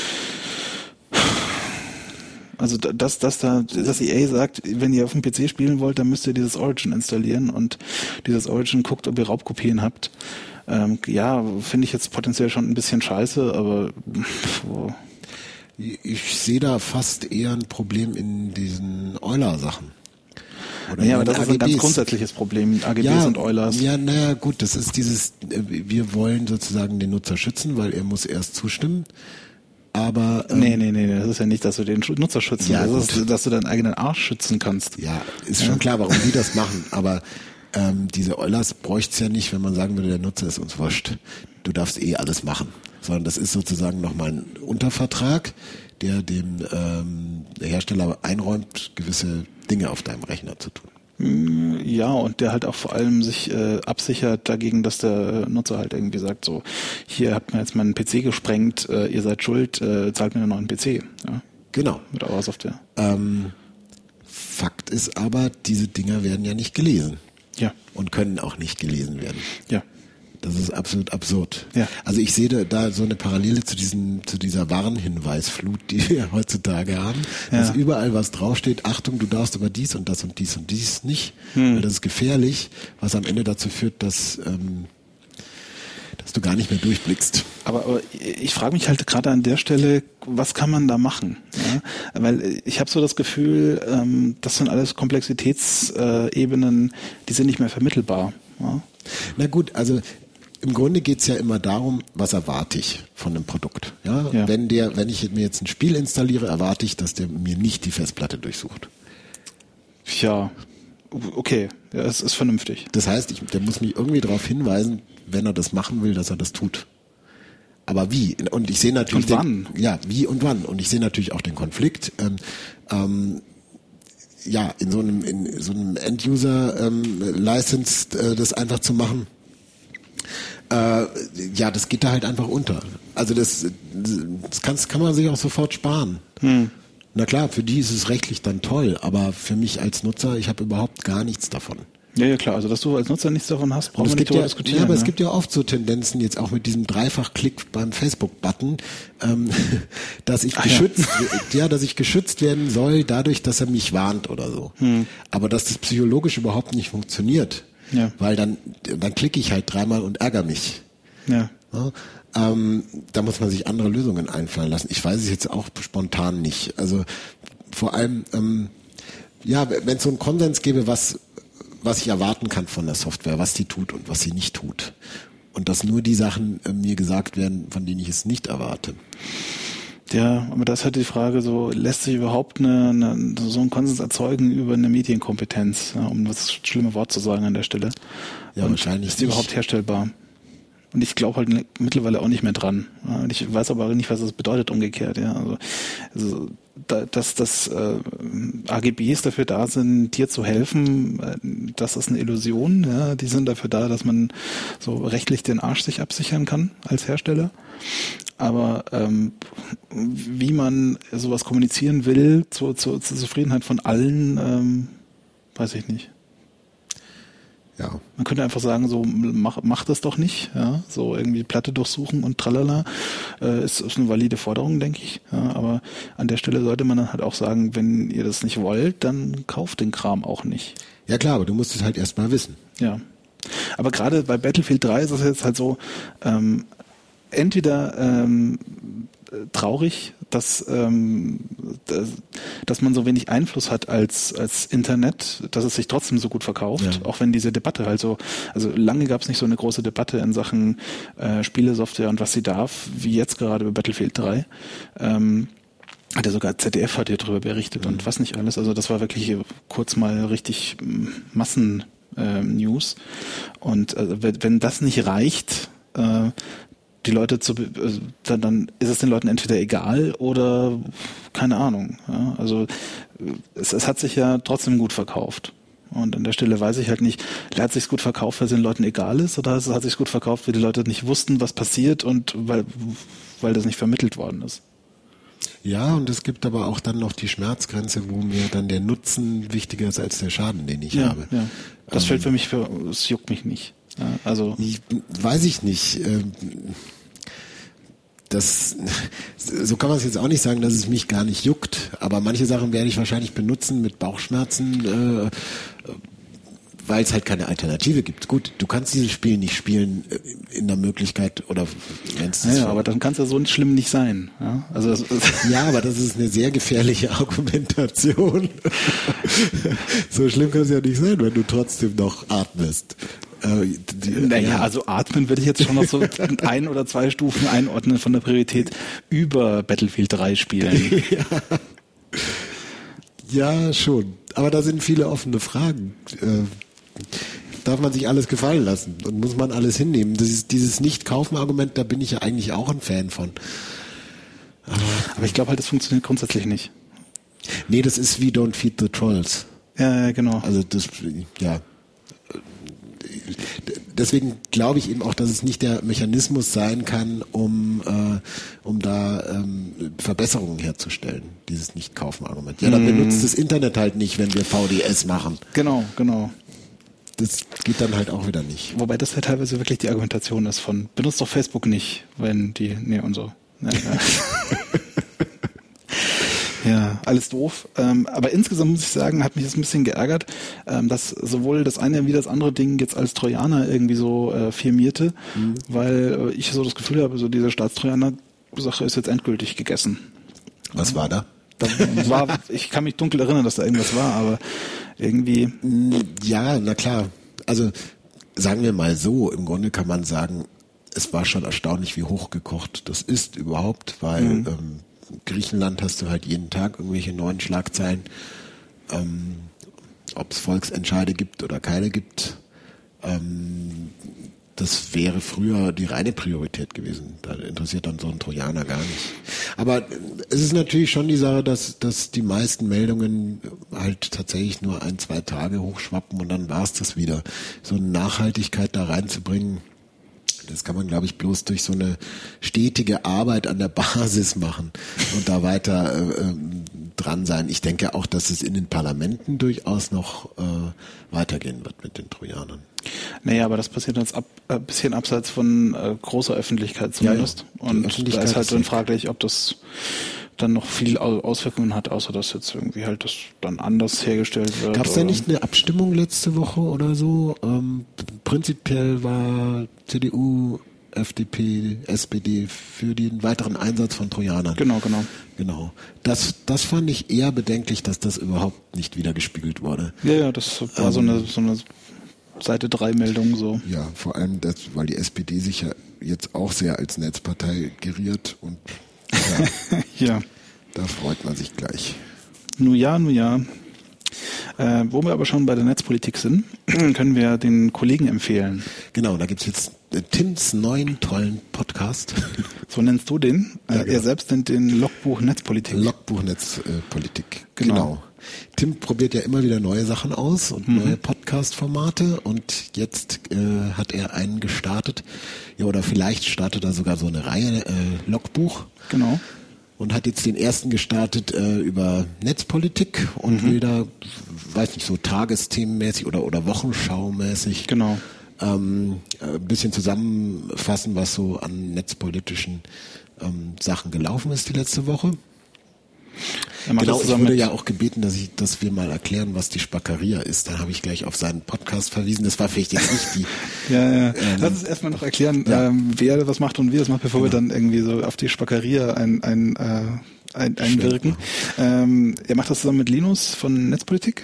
Also dass, dass da das E A sagt, wenn ihr auf dem P C spielen wollt, dann müsst ihr dieses Origin installieren und dieses Origin guckt, ob ihr Raubkopien habt. Ähm, ja, finde ich jetzt potenziell schon ein bisschen scheiße, aber oh. Ich sehe da fast eher ein Problem in diesen Euler-Sachen. Oder ja, aber das A G Bs. Ist ein ganz grundsätzliches Problem, A G Bs ja, und Eulers. Ja, naja, gut, das ist dieses, wir wollen sozusagen den Nutzer schützen, weil er muss erst zustimmen. Aber ähm, nee, nee, nee, das ist ja nicht, dass du den Nutzer schützen ja, das ist, dass du deinen eigenen Arsch schützen kannst. Ja, ist ja schon klar, warum die das machen, aber ähm, diese Eulers bräuchte es ja nicht, wenn man sagen würde, der Nutzer ist uns wurscht. Du darfst eh alles machen. Sondern das ist sozusagen nochmal ein Untervertrag, der dem ähm, der Hersteller einräumt, gewisse Dinge auf deinem Rechner zu tun. Ja, und der halt auch vor allem sich äh, absichert dagegen, dass der Nutzer halt irgendwie sagt, so, hier habt ihr jetzt meinen P C gesprengt, äh, ihr seid schuld, äh, zahlt mir einen neuen P C. Ja? Genau. Mit eurer Software. Ähm, Fakt ist aber, diese Dinger werden ja nicht gelesen. Ja. Und können auch nicht gelesen werden. Ja. Das ist absolut absurd. Ja. Also ich sehe da, da so eine Parallele zu diesen, zu dieser Warnhinweisflut, die wir heutzutage haben, ja. Dass überall was draufsteht, Achtung, du darfst aber dies und das und dies und dies nicht, hm. weil das ist gefährlich, was am Ende dazu führt, dass, ähm, dass du gar nicht mehr durchblickst. Aber, aber ich frage mich halt gerade an der Stelle, was kann man da machen? Ja? Weil ich habe so das Gefühl, ähm, das sind alles Komplexitätsebenen, die sind nicht mehr vermittelbar. Ja? Na gut, also im Grunde geht's ja immer darum, was erwarte ich von einem Produkt. Ja? Ja. Wenn der, wenn ich mir jetzt ein Spiel installiere, erwarte ich, dass der mir nicht die Festplatte durchsucht. Ja, okay, ja, es ist vernünftig. Das heißt, ich, der muss mich irgendwie darauf hinweisen, wenn er das machen will, dass er das tut. Aber wie? Und ich sehe natürlich und wann? Den, ja, wie und wann. Und ich sehe natürlich auch den Konflikt. Ähm, ähm, ja, in so einem, in so einem End-User-License ähm, äh, das einfach zu machen, äh, ja, das geht da halt einfach unter. Also das, das kann, kann man sich auch sofort sparen. Hm. Na klar, für die ist es rechtlich dann toll, aber für mich als Nutzer, ich habe überhaupt gar nichts davon. Ja, ja, klar. Also, dass du als Nutzer nichts davon hast, brauchen wir nicht darüber ja, diskutieren. Ja, aber ne? es gibt ja oft so Tendenzen, jetzt auch mit diesem Dreifach-Klick beim Facebook-Button, ähm, dass ich Ach, geschützt, ja. ja, dass ich geschützt werden soll, dadurch, dass er mich warnt oder so. Hm. Aber dass das psychologisch überhaupt nicht funktioniert. Ja. Weil dann, dann klicke ich halt dreimal und ärgere mich. Ja. Ja, ähm, da muss man sich andere Lösungen einfallen lassen. Ich weiß es jetzt auch spontan nicht. Also, vor allem, ähm, ja, wenn es so einen Konsens gäbe, was, was ich erwarten kann von der Software, was die tut und was sie nicht tut. Und dass nur die Sachen äh, mir gesagt werden, von denen ich es nicht erwarte. Ja, aber das ist halt die Frage, so lässt sich überhaupt eine, eine, so ein Konsens erzeugen über eine Medienkompetenz, ja, um das schlimme Wort zu sagen an der Stelle. Ja, und wahrscheinlich ist die nicht. überhaupt herstellbar? Und ich glaube halt mittlerweile auch nicht mehr dran. Ja, und ich weiß aber auch nicht, was das bedeutet umgekehrt. Ja, also, also da, dass das äh, A G Bs dafür da sind, dir zu helfen, äh, das ist eine Illusion. Ja, die sind dafür da, dass man so rechtlich den Arsch sich absichern kann als Hersteller. Aber ähm, wie man sowas kommunizieren will zur, zur, zur Zufriedenheit von allen, ähm, weiß ich nicht. Ja. Man könnte einfach sagen, so mach, mach das doch nicht, ja, so irgendwie Platte durchsuchen und tralala, äh, ist, ist eine valide Forderung, denke ich. Ja, aber an der Stelle sollte man dann halt auch sagen, wenn ihr das nicht wollt, dann kauft den Kram auch nicht. Ja klar, aber du musst es halt erstmal wissen. Ja. Aber gerade bei Battlefield drei ist es jetzt halt so, ähm, entweder ähm, traurig, dass, ähm, dass, dass man so wenig Einfluss hat als als Internet, dass es sich trotzdem so gut verkauft, ja. Auch wenn diese Debatte halt so, also lange gab es nicht so eine große Debatte in Sachen äh, Spielesoftware und was sie darf, wie jetzt gerade bei Battlefield drei. Ähm, hat ja sogar Z D F hat hier drüber berichtet mhm. und was nicht alles. Also das war wirklich kurz mal richtig Massen-News. Äh, und äh, wenn das nicht reicht, äh, die Leute zu, dann, dann ist es den Leuten entweder egal oder keine Ahnung. Ja? Also es, es hat sich ja trotzdem gut verkauft. Und an der Stelle weiß ich halt nicht, hat sich's gut verkauft, weil es den Leuten egal ist, oder hat sich's gut verkauft, weil die Leute nicht wussten, was passiert und weil, weil das nicht vermittelt worden ist. Ja, und es gibt aber auch dann noch die Schmerzgrenze, wo mir dann der Nutzen wichtiger ist als der Schaden, den ich ja, habe. Ja. Das ähm, fällt für mich, für, es juckt mich nicht. Ja, also ich, weiß ich nicht. Das, so kann man es jetzt auch nicht sagen, dass es mich gar nicht juckt. Aber manche Sachen werde ich wahrscheinlich benutzen mit Bauchschmerzen, äh, weil es halt keine Alternative gibt. Gut, du kannst dieses Spiel nicht spielen in der Möglichkeit oder wenn es ja, aber dann kann es ja so schlimm nicht sein. Ja, also das, ja, aber das ist eine sehr gefährliche Argumentation. So schlimm kann es ja nicht sein, wenn du trotzdem noch atmest. Äh, die, naja, ja. also atmen würde ich jetzt schon noch so ein oder zwei Stufen einordnen von der Priorität über Battlefield drei spielen. Ja. Ja, schon. Aber da sind viele offene Fragen. Äh, darf man sich alles gefallen lassen und muss man alles hinnehmen. Das ist dieses Nicht-Kaufen-Argument, da bin ich ja eigentlich auch ein Fan von. Aber, Aber ich glaube halt, das funktioniert grundsätzlich nicht. Nee, das ist wie Don't Feed the Trolls. Ja, ja, genau. Also das, ja. Deswegen glaube ich eben auch, dass es nicht der Mechanismus sein kann, um, äh, um da ähm, Verbesserungen herzustellen, dieses Nicht-Kaufen-Argument. Ja, dann mm. benutzt das Internet halt nicht, wenn wir V D S machen. Genau, genau. Das geht dann halt auch wieder nicht. Wobei das ja teilweise wirklich die Argumentation ist von, benutzt doch Facebook nicht, wenn die, nee und so. Ja, ja. Ja, alles doof. Ähm, aber insgesamt muss ich sagen, hat mich das ein bisschen geärgert, ähm, dass sowohl das eine wie das andere Ding jetzt als Trojaner irgendwie so äh, firmierte, mhm. weil äh, ich so das Gefühl habe, so diese Staatstrojaner-Sache ist jetzt endgültig gegessen. Was war da? da war, ich kann mich dunkel erinnern, dass da irgendwas war, aber irgendwie... Ja, na klar. Also sagen wir mal so, im Grunde kann man sagen, es war schon erstaunlich, wie hochgekocht das ist überhaupt, weil... Mhm. Ähm, Griechenland hast du halt jeden Tag irgendwelche neuen Schlagzeilen, ähm, ob es Volksentscheide gibt oder keine gibt. Ähm, das wäre früher die reine Priorität gewesen. Da interessiert dann so ein Trojaner gar nicht. Aber es ist natürlich schon die Sache, dass, dass die meisten Meldungen halt tatsächlich nur ein, zwei Tage hochschwappen und dann war es das wieder. So eine Nachhaltigkeit da reinzubringen, das kann man, glaube ich, bloß durch so eine stetige Arbeit an der Basis machen und da weiter äh, dran sein. Ich denke auch, dass es in den Parlamenten durchaus noch äh, weitergehen wird mit den Trojanern. Naja, aber das passiert jetzt ab, ein äh, bisschen abseits von äh, großer Öffentlichkeit zumindest. Ja, ja. Und da ist halt dann fraglich, ob das dann noch viel Auswirkungen hat, außer dass jetzt irgendwie halt das dann anders hergestellt wird. Gab es da nicht eine Abstimmung letzte Woche oder so? Ähm, prinzipiell war C D U, F D P, S P D für den weiteren Einsatz von Trojanern. Genau, genau. Genau. Das, das fand ich eher bedenklich, dass das überhaupt nicht wieder gespielt wurde. Ja, ja, das war ähm, so eine, so eine Seite drei Meldung so. Ja, vor allem, das, weil die S P D sich ja jetzt auch sehr als Netzpartei geriert und ja, ja. Da freut man sich gleich. Nu ja, nu ja. Äh, wo wir aber schon bei der Netzpolitik sind, können wir den Kollegen empfehlen. Genau, da gibt es jetzt äh, Tims neuen tollen Podcast. So nennst du den? Ja, äh, genau. Er selbst nennt den Logbuch Netzpolitik. Logbuch Netzpolitik, äh, genau. genau. Tim probiert ja immer wieder neue Sachen aus und mhm. neue Podcast-Formate und jetzt äh, hat er einen gestartet, ja oder vielleicht startet er sogar so eine Reihe, äh, Logbuch. Genau. Und hat jetzt den ersten gestartet äh, über Netzpolitik und mhm. will da, weiß nicht, so tagesthemenmäßig oder, oder Wochenschaumäßig genau. ähm, ein bisschen zusammenfassen, was so an netzpolitischen ähm, Sachen gelaufen ist die letzte Woche. Genau, ich wurde ja auch gebeten, dass ich, dass wir mal erklären, was die Spackeria ist. Da habe ich gleich auf seinen Podcast verwiesen. Das war vielleicht jetzt nicht die... ja, ja. Ähm, Lass uns erstmal noch erklären, ja. ähm, wer was macht und wie das macht, bevor genau. wir dann irgendwie so auf die Spackeria ein, ein, äh, ein, einwirken. Ähm, er macht das zusammen mit Linus von Netzpolitik.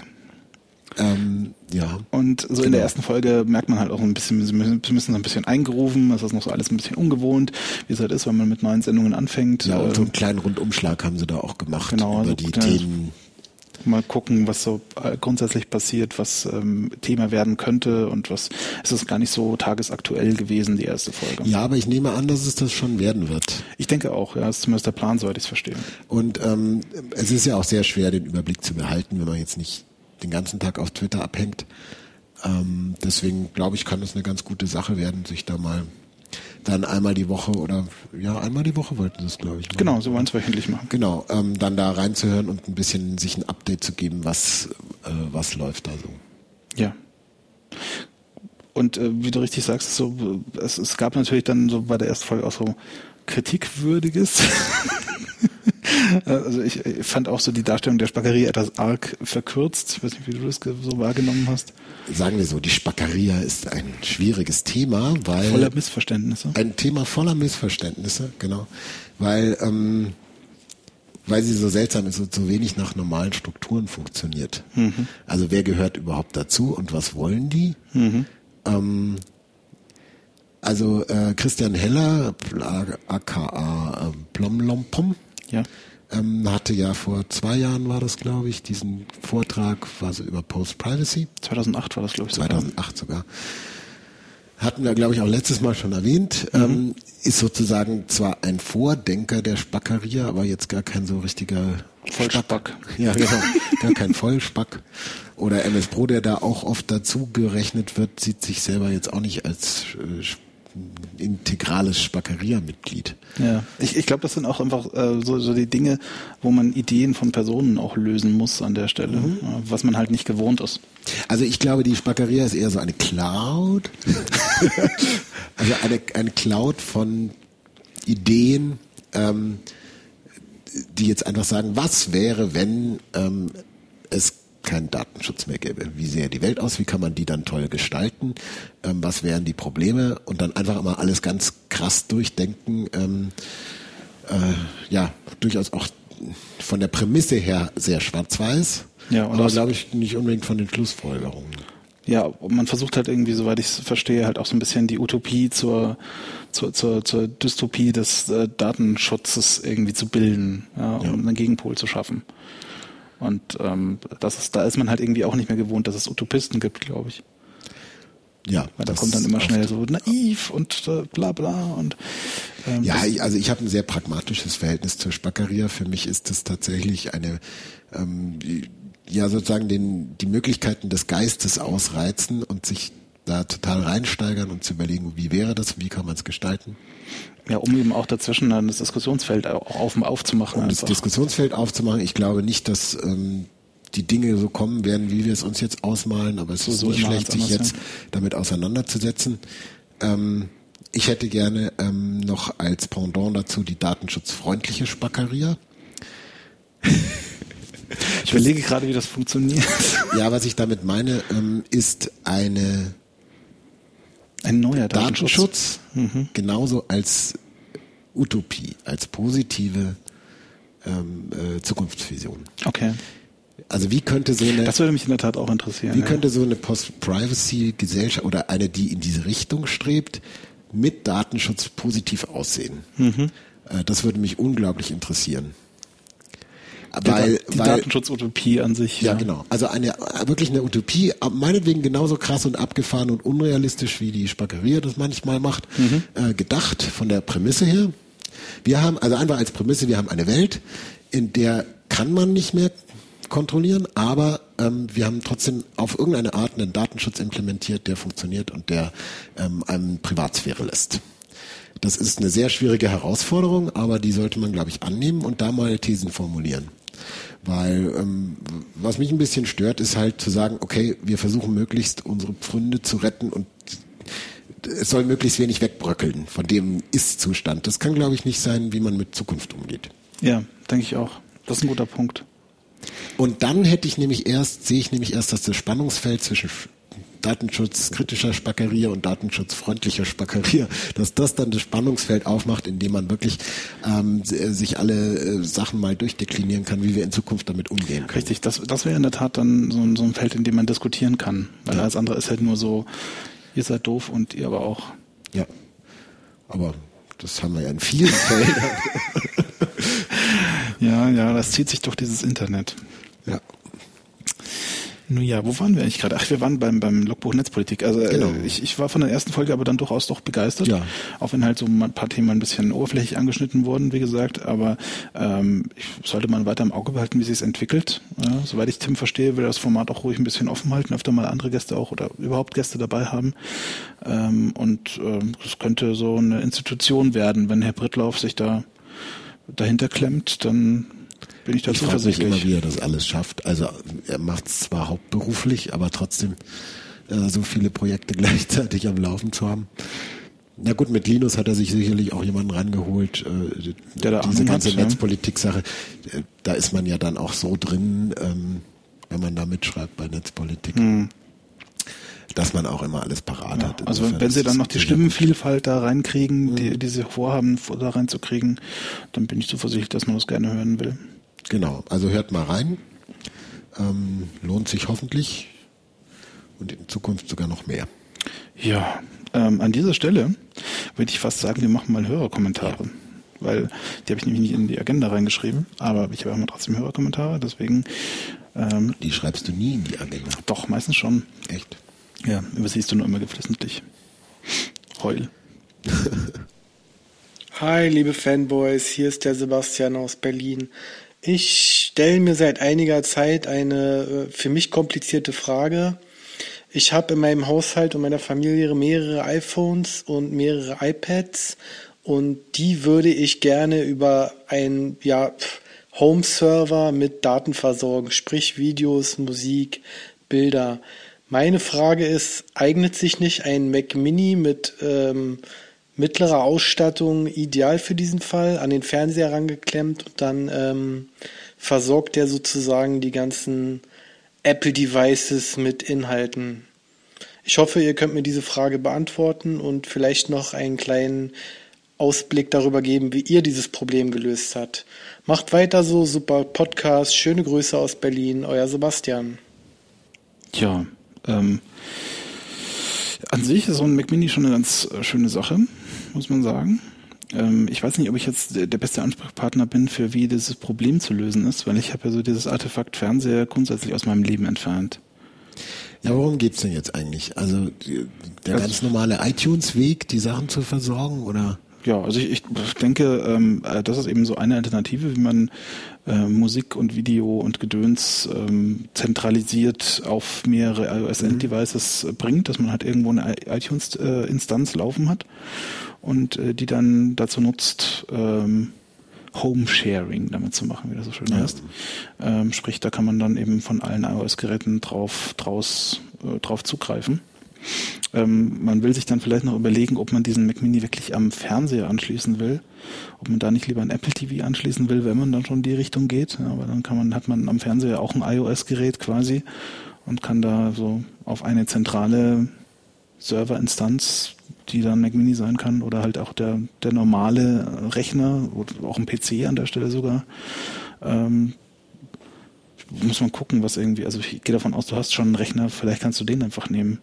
Ähm, ja. Und so genau. in der ersten Folge merkt man halt auch ein bisschen, sie müssen so ein bisschen eingerufen, das ist noch so alles ein bisschen ungewohnt, wie es halt ist, wenn man mit neuen Sendungen anfängt. Ja, und so einen kleinen Rundumschlag haben sie da auch gemacht genau, über also, die ja, Themen. Mal gucken, was so grundsätzlich passiert, was ähm, Thema werden könnte und was, es ist gar nicht so tagesaktuell gewesen, die erste Folge. Ja, aber ich nehme an, dass es das schon werden wird. Ich denke auch, ja, das ist zumindest der Plan, soweit ich es verstehe. Und ähm, es ist ja auch sehr schwer, den Überblick zu behalten, wenn man jetzt nicht den ganzen Tag auf Twitter abhängt. Ähm, deswegen glaube ich, kann das eine ganz gute Sache werden, sich da mal dann einmal die Woche oder ja, einmal die Woche wollten sie es, glaube ich, machen. Genau, so wollen es wöchentlich machen. Genau, ähm, dann da reinzuhören und ein bisschen sich ein Update zu geben, was, äh, was läuft da so. Ja. Und äh, wie du richtig sagst, so, es, es gab natürlich dann so bei der ersten Folge auch so Kritikwürdiges. Also ich, ich fand auch so die Darstellung der Spackeria etwas arg verkürzt. Ich weiß nicht, wie du das so wahrgenommen hast. Sagen wir so, die Spackeria ist ein schwieriges Thema, weil... Voller Missverständnisse. Ein Thema voller Missverständnisse, genau. Weil, ähm, weil sie so seltsam ist und so wenig nach normalen Strukturen funktioniert. Mhm. Also wer gehört überhaupt dazu und was wollen die? Mhm. Ähm, also äh, Christian Heller, aka äh, Plomlompom, ja. ähm, hatte ja vor zwei Jahren, war das glaube ich, diesen Vortrag, war so über Post-Privacy. zweitausendacht war das glaube ich sogar. zweitausendacht sogar. Hatten wir glaube ich auch letztes Mal schon erwähnt. Mhm. Ähm, ist sozusagen zwar ein Vordenker der Spackeria, aber jetzt gar kein so richtiger Vollspack. Ja, genau. Gar kein Vollspack. Oder M S Pro, der da auch oft dazu gerechnet wird, sieht sich selber jetzt auch nicht als äh, integrales Spackeria-Mitglied. Ja, ich, ich glaube, das sind auch einfach äh, so, so die Dinge, wo man Ideen von Personen auch lösen muss an der Stelle, mhm. äh, was man halt nicht gewohnt ist. Also ich glaube, die Spackeria ist eher so eine Cloud. Also eine, eine Cloud von Ideen, ähm, die jetzt einfach sagen, was wäre, wenn ähm, es keinen Datenschutz mehr gäbe. Wie sähe die Welt aus? Wie kann man die dann toll gestalten? Ähm, was wären die Probleme? Und dann einfach immer alles ganz krass durchdenken. Ähm, äh, ja, durchaus auch von der Prämisse her sehr schwarz-weiß. Ja, und aber glaube ich nicht unbedingt von den Schlussfolgerungen. Ja, und man versucht halt irgendwie, soweit ich es verstehe, halt auch so ein bisschen die Utopie zur zur, zur, zur Dystopie des äh, Datenschutzes irgendwie zu bilden, ja, um ja. einen Gegenpol zu schaffen. Und ähm, das ist, da ist man halt irgendwie auch nicht mehr gewohnt, dass es Utopisten gibt, glaube ich. Ja. Weil da kommt dann immer schnell so naiv und äh, bla bla und ähm, ja, also ich habe ein sehr pragmatisches Verhältnis zur Spackeria. Für mich ist das tatsächlich eine ähm, ja sozusagen den die Möglichkeiten des Geistes ausreizen und sich da total reinsteigern und zu überlegen, wie wäre das, wie kann man es gestalten. Ja, um eben auch dazwischen dann das Diskussionsfeld auch auf, aufzumachen. Um das einfach. Diskussionsfeld aufzumachen. Ich glaube nicht, dass ähm, die Dinge so kommen werden, wie wir es uns jetzt ausmalen, aber es so, ist so nicht schlecht, sich jetzt ja. damit auseinanderzusetzen. Ähm, ich hätte gerne ähm, noch als Pendant dazu die datenschutzfreundliche Spackeria. Ich überlege gerade, wie das funktioniert. Ja, was ich damit meine, ähm, ist eine Ein neuer Datenschutz, Datenschutz mhm. genauso als Utopie, als positive ähm, äh, Zukunftsvision. Okay. Also wie könnte so eine... Das würde mich in der Tat auch interessieren. Wie ja. könnte so eine Post-Privacy-Gesellschaft oder eine, die in diese Richtung strebt, mit Datenschutz positiv aussehen? Mhm. Äh, das würde mich unglaublich interessieren. Weil, die weil, Datenschutz-Utopie an sich. Ja, ja, genau. Also eine wirklich eine Utopie, meinetwegen genauso krass und abgefahren und unrealistisch, wie die Spackeria das manchmal macht, mhm. äh, gedacht von der Prämisse her. Wir haben, also einfach als Prämisse, wir haben eine Welt, in der kann man nicht mehr kontrollieren, aber ähm, wir haben trotzdem auf irgendeine Art einen Datenschutz implementiert, der funktioniert und der ähm, einem Privatsphäre lässt. Das ist eine sehr schwierige Herausforderung, aber die sollte man, glaube ich, annehmen und da mal Thesen formulieren. Weil ähm, was mich ein bisschen stört, ist halt zu sagen, okay, wir versuchen möglichst unsere Pfründe zu retten und es soll möglichst wenig wegbröckeln von dem Ist-Zustand. Das kann, glaube ich, nicht sein, wie man mit Zukunft umgeht. Ja, denke ich auch. Das ist ein guter Punkt. Und dann hätte ich nämlich erst, sehe ich nämlich erst, dass das Spannungsfeld zwischen datenschutzkritischer Spackeria und datenschutzfreundlicher Spackeria, dass das dann das Spannungsfeld aufmacht, in dem man wirklich ähm, sich alle äh, Sachen mal durchdeklinieren kann, wie wir in Zukunft damit umgehen können. Richtig, das, das wäre in der Tat dann so ein, so ein Feld, in dem man diskutieren kann. Weil ja. alles andere ist halt nur so, ihr seid doof und ihr aber auch. Ja, aber das haben wir ja in vielen Feldern. Ja, ja, das zieht sich durch dieses Internet. Ja. Nun ja, wo waren wir eigentlich gerade? Ach, wir waren beim beim Logbuch Netzpolitik. Also genau. äh, ich, ich war von der ersten Folge aber dann durchaus doch begeistert. Ja. Auch wenn halt so ein paar Themen ein bisschen oberflächlich angeschnitten wurden, wie gesagt. Aber ähm, ich sollte man weiter im Auge behalten, wie sich es entwickelt. Ja, soweit ich Tim verstehe, will er das Format auch ruhig ein bisschen offen halten, öfter mal andere Gäste auch oder überhaupt Gäste dabei haben. Ähm, und ähm, das könnte so eine Institution werden, wenn Herr Brittlauf sich da dahinter klemmt, dann bin ich da zuversichtlich. Ich frage mich immer, wie er das alles schafft. Also er macht es zwar hauptberuflich, aber trotzdem äh, so viele Projekte gleichzeitig am Laufen zu haben. Na gut, mit Linus hat er sich sicherlich auch jemanden rangeholt, äh, der da diese ganze hat, Netzpolitik-Sache, äh, da ist man ja dann auch so drin, ähm, wenn man da mitschreibt bei Netzpolitik. Hm. Dass man auch immer alles parat ja, hat. Also Insofern wenn sie dann noch die Stimmenvielfalt da reinkriegen, mhm. die, die sie vorhaben, da reinzukriegen, dann bin ich zuversichtlich, dass man das gerne hören will. Genau, also hört mal rein. Ähm, lohnt sich hoffentlich und in Zukunft sogar noch mehr. Ja, ähm, an dieser Stelle würde ich fast sagen, wir machen mal Hörerkommentare. Ja. Weil die habe ich nämlich nicht in die Agenda reingeschrieben, aber ich habe immer trotzdem Hörerkommentare, deswegen... Ähm, die schreibst du nie in die Agenda? Doch, meistens schon. Echt? Ja, übersiehst du nur immer geflissentlich. Heul. Hi, liebe Fanboys, hier ist der Sebastian aus Berlin. Ich stelle mir seit einiger Zeit eine für mich komplizierte Frage. Ich habe in meinem Haushalt und meiner Familie mehrere iPhones und mehrere iPads und die würde ich gerne über einen ja, Home-Server mit Daten versorgen, sprich Videos, Musik, Bilder. Meine Frage ist, eignet sich nicht ein Mac Mini mit ähm, mittlerer Ausstattung ideal für diesen Fall, an den Fernseher rangeklemmt und dann ähm, versorgt der sozusagen die ganzen Apple-Devices mit Inhalten? Ich hoffe, ihr könnt mir diese Frage beantworten und vielleicht noch einen kleinen Ausblick darüber geben, wie ihr dieses Problem gelöst habt. Macht weiter so, super Podcast, schöne Grüße aus Berlin, euer Sebastian. Ja, ähm, an sich ist so ein Mac Mini schon eine ganz schöne Sache, muss man sagen. Ähm, ich weiß nicht, ob ich jetzt der beste Ansprechpartner bin, für wie dieses Problem zu lösen ist, weil ich habe ja so dieses Artefakt Fernseher grundsätzlich aus meinem Leben entfernt. Ja, worum geht's denn jetzt eigentlich? Also der also, ganz normale iTunes-Weg, die Sachen zu versorgen, oder? Ja, also ich, ich denke, ähm, das ist eben so eine Alternative, wie man äh, Musik und Video und Gedöns ähm, zentralisiert auf mehrere iOS-End-Devices mhm. bringt, dass man halt irgendwo eine iTunes-Instanz äh, laufen hat und äh, die dann dazu nutzt, ähm, Home-Sharing damit zu machen, wie das so schön ja. heißt. Ähm, sprich, da kann man dann eben von allen iOS-Geräten drauf, draus, äh, drauf zugreifen. Ähm, man will sich dann vielleicht noch überlegen, ob man diesen Mac Mini wirklich am Fernseher anschließen will, ob man da nicht lieber ein Apple T V anschließen will, wenn man dann schon in die Richtung geht. Ja, aber dann kann man, hat man am Fernseher auch ein iOS-Gerät quasi und kann da so auf eine zentrale Serverinstanz, die dann Mac Mini sein kann, oder halt auch der, der normale Rechner oder auch ein P C an der Stelle sogar. Ähm, muss man gucken, was irgendwie, also ich gehe davon aus, du hast schon einen Rechner, vielleicht kannst du den einfach nehmen.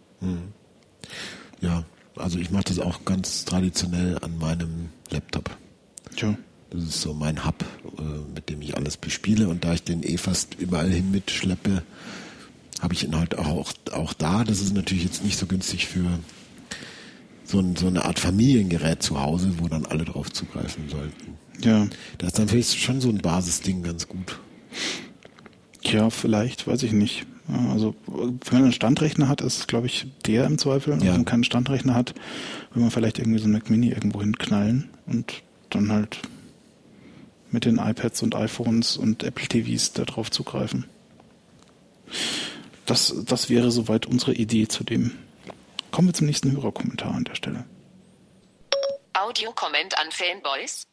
Ja, also ich mache das auch ganz traditionell an meinem Laptop. Ja. Das ist so mein Hub, mit dem ich alles bespiele, und da ich den eh fast überall hin mitschleppe, habe ich ihn halt auch, auch da. Das ist natürlich jetzt nicht so günstig für so, ein, so eine Art Familiengerät zu Hause, wo dann alle drauf zugreifen sollten. Ja. Da ist dann vielleicht schon so ein Basisding ganz gut. Ja, vielleicht, weiß ich nicht. Also wenn man einen Standrechner hat, ist es, glaube ich, der im Zweifel. Und ja. Wenn man keinen Standrechner hat, will man vielleicht irgendwie so einen Mac Mini irgendwo hinknallen und dann halt mit den iPads und iPhones und Apple T Vs da drauf zugreifen. Das, das wäre soweit unsere Idee zu dem. Kommen wir zum nächsten Hörerkommentar an der Stelle. Audiokomment an Fanboys.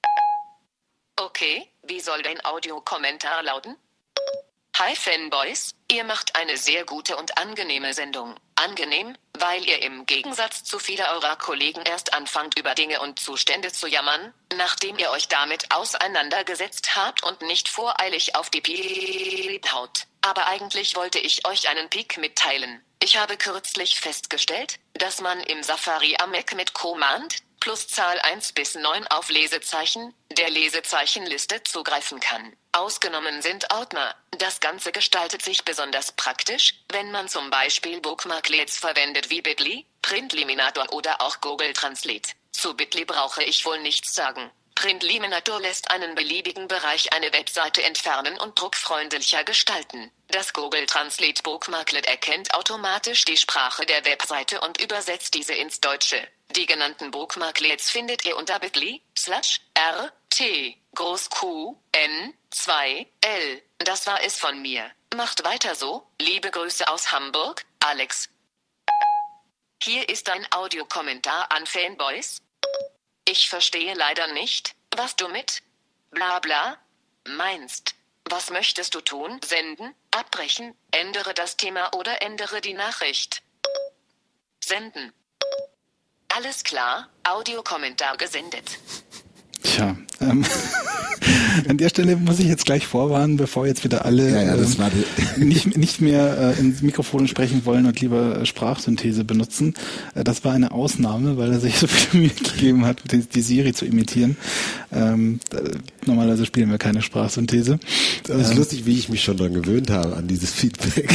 Okay, wie soll dein Audiokommentar lauten? Hi Fanboys, ihr macht eine sehr gute und angenehme Sendung. Angenehm, weil ihr im Gegensatz zu vielen eurer Kollegen erst anfangt, über Dinge und Zustände zu jammern, nachdem ihr euch damit auseinandergesetzt habt und nicht voreilig auf die Piep haut. Aber eigentlich wollte ich euch einen Peak mitteilen. Ich habe kürzlich festgestellt, dass man im Safari am Mac mit Command plus Zahl eins bis neun auf Lesezeichen, der Lesezeichenliste zugreifen kann. Ausgenommen sind Ordner. Das Ganze gestaltet sich besonders praktisch, wenn man zum Beispiel Bookmarklets verwendet wie Bitly, Printliminator oder auch Google Translate. Zu Bitly brauche ich wohl nichts sagen. Printliminator lässt einen beliebigen Bereich eine Webseite entfernen und druckfreundlicher gestalten. Das Google Translate Bookmarklet erkennt automatisch die Sprache der Webseite und übersetzt diese ins Deutsche. Die genannten Bookmarklets findet ihr unter Bitly slash R T groß Q N zwei L. Das war es von mir. Macht weiter so. Liebe Grüße aus Hamburg, Alex. Hier ist ein Audiokommentar an Fanboys. Ich verstehe leider nicht, was du mit bla bla meinst. Was möchtest du tun? Senden, abbrechen, ändere das Thema oder ändere die Nachricht. Senden. Alles klar, Audiokommentar gesendet. Tja, ähm, an der Stelle muss ich jetzt gleich vorwarnen, bevor jetzt wieder alle ja, ja, das ähm, war nicht, nicht mehr äh, ins Mikrofon sprechen wollen und lieber äh, Sprachsynthese benutzen. Äh, das war eine Ausnahme, weil er sich so viel Mühe gegeben hat, die, die Siri zu imitieren. Ähm, äh, normalerweise spielen wir keine Sprachsynthese. Das ist ähm, lustig, wie ich mich schon daran gewöhnt habe, an dieses Feedback.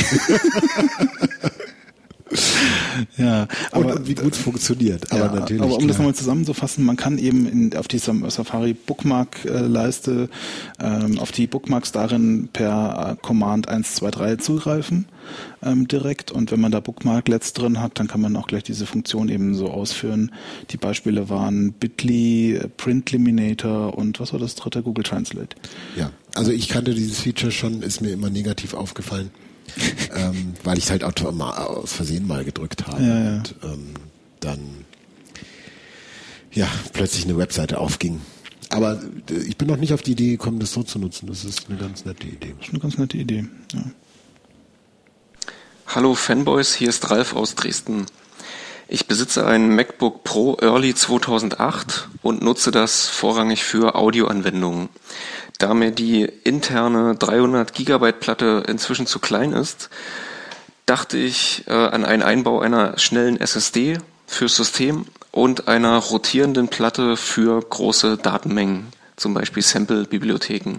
Ja, aber und wie gut es funktioniert. Aber ja, natürlich. Aber um klar. das nochmal zusammenzufassen, man kann eben in, auf dieser Safari Bookmark-Leiste ähm, auf die Bookmarks darin per Command eins zwei drei zugreifen ähm, direkt. Und wenn man da Bookmarklets drin hat, dann kann man auch gleich diese Funktion eben so ausführen. Die Beispiele waren Bitly, Printliminator und was war das dritte? Google Translate. Ja, also ich kannte dieses Feature schon, ist mir immer negativ aufgefallen. ähm, weil ich es halt aus Versehen mal gedrückt habe ja, ja. und ähm, dann ja plötzlich eine Webseite aufging. Aber äh, ich bin noch nicht auf die Idee gekommen, das so zu nutzen. Das ist eine ganz nette Idee. Das ist eine ganz nette Idee, ja. Hallo Fanboys, hier ist Ralf aus Dresden. Ich besitze ein MacBook Pro Early zweitausendacht und nutze das vorrangig für Audioanwendungen. Da mir die interne dreihundert Gigabyte Platte inzwischen zu klein ist, dachte ich äh, an einen Einbau einer schnellen S S D fürs System und einer rotierenden Platte für große Datenmengen, zum Beispiel Sample-Bibliotheken.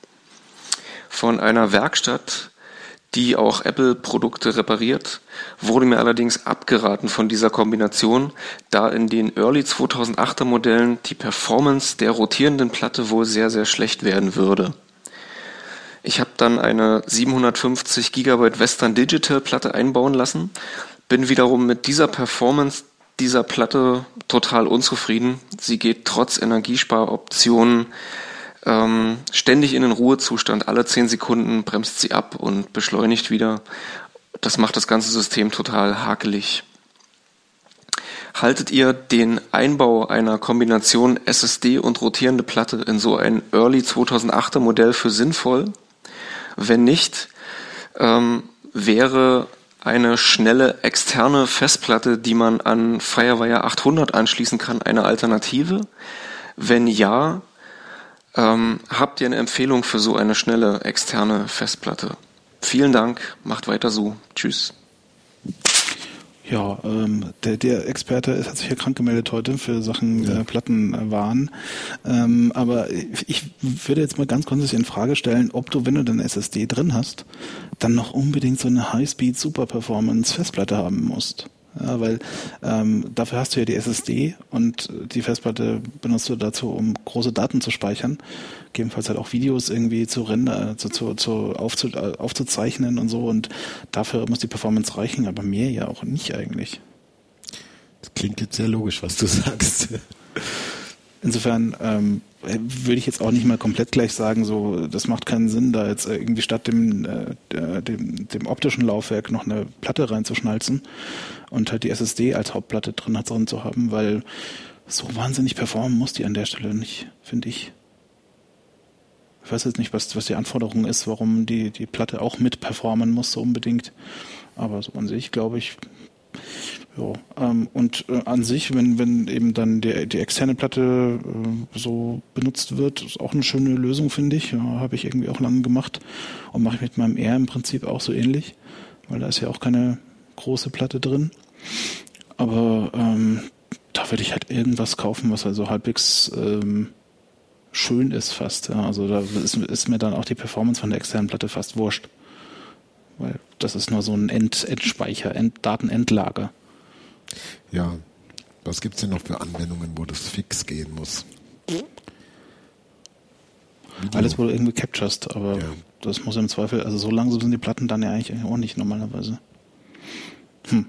Von einer Werkstatt, die auch Apple-Produkte repariert, wurde mir allerdings abgeraten von dieser Kombination, da in den Early zweitausendachter Modellen die Performance der rotierenden Platte wohl sehr, sehr schlecht werden würde. Ich habe dann eine siebenhundertfünfzig Gigabyte Western Digital Platte einbauen lassen, bin wiederum mit dieser Performance dieser Platte total unzufrieden. Sie geht trotz Energiesparoptionen Ähm, ständig in den Ruhezustand, alle zehn Sekunden bremst sie ab und beschleunigt wieder. Das macht das ganze System total hakelig. Haltet ihr den Einbau einer Kombination S S D und rotierende Platte in so ein Early zweitausendachter Modell für sinnvoll? Wenn nicht, ähm, wäre eine schnelle externe Festplatte, die man an Firewire achthundert anschließen kann, eine Alternative? Wenn ja, Ähm, habt ihr eine Empfehlung für so eine schnelle externe Festplatte? Vielen Dank, macht weiter so. Tschüss. Ja, ähm, der, der Experte ist, hat sich ja krank gemeldet heute für Sachen ja. äh, Plattenwaren. Ähm, aber ich würde jetzt mal ganz grundsätzlich in Frage stellen, ob du, wenn du deine S S D drin hast, dann noch unbedingt so eine High-Speed Super Performance Festplatte haben musst. Ja, weil ähm, dafür hast du ja die S S D und die Festplatte benutzt du dazu, um große Daten zu speichern, gegebenenfalls halt auch Videos irgendwie zu render, zu, zu, zu aufzu, aufzuzeichnen und so, und dafür muss die Performance reichen, aber mehr ja auch nicht eigentlich. Das klingt jetzt sehr logisch, was du sagst. Insofern ähm, würde ich jetzt auch nicht mal komplett gleich sagen, so, das macht keinen Sinn, da jetzt irgendwie statt dem, äh, dem, dem optischen Laufwerk noch eine Platte reinzuschnalzen und halt die S S D als Hauptplatte drin, drin zu haben, weil so wahnsinnig performen muss die an der Stelle nicht, finde ich. Ich weiß jetzt nicht, was, was die Anforderung ist, warum die, die Platte auch mit performen muss, so unbedingt. Aber so an sich, glaube ich, ja, ähm, und äh, an sich, wenn wenn eben dann die, die externe Platte äh, so benutzt wird, ist auch eine schöne Lösung, finde ich. Ja, habe ich irgendwie auch lange gemacht und mache ich mit meinem R im Prinzip auch so ähnlich, weil da ist ja auch keine große Platte drin. Aber ähm, da würde ich halt irgendwas kaufen, was also halbwegs ähm, schön ist fast. Ja. Also da ist, ist mir dann auch die Performance von der externen Platte fast wurscht. Weil das ist nur so ein End, Endspeicher, End, Datenendlager. Ja, was gibt es denn noch für Anwendungen, wo das fix gehen muss? Video. Alles, wo du irgendwie capturest, aber ja. Das muss im Zweifel, also so langsam sind die Platten dann ja eigentlich auch nicht normalerweise. Hm.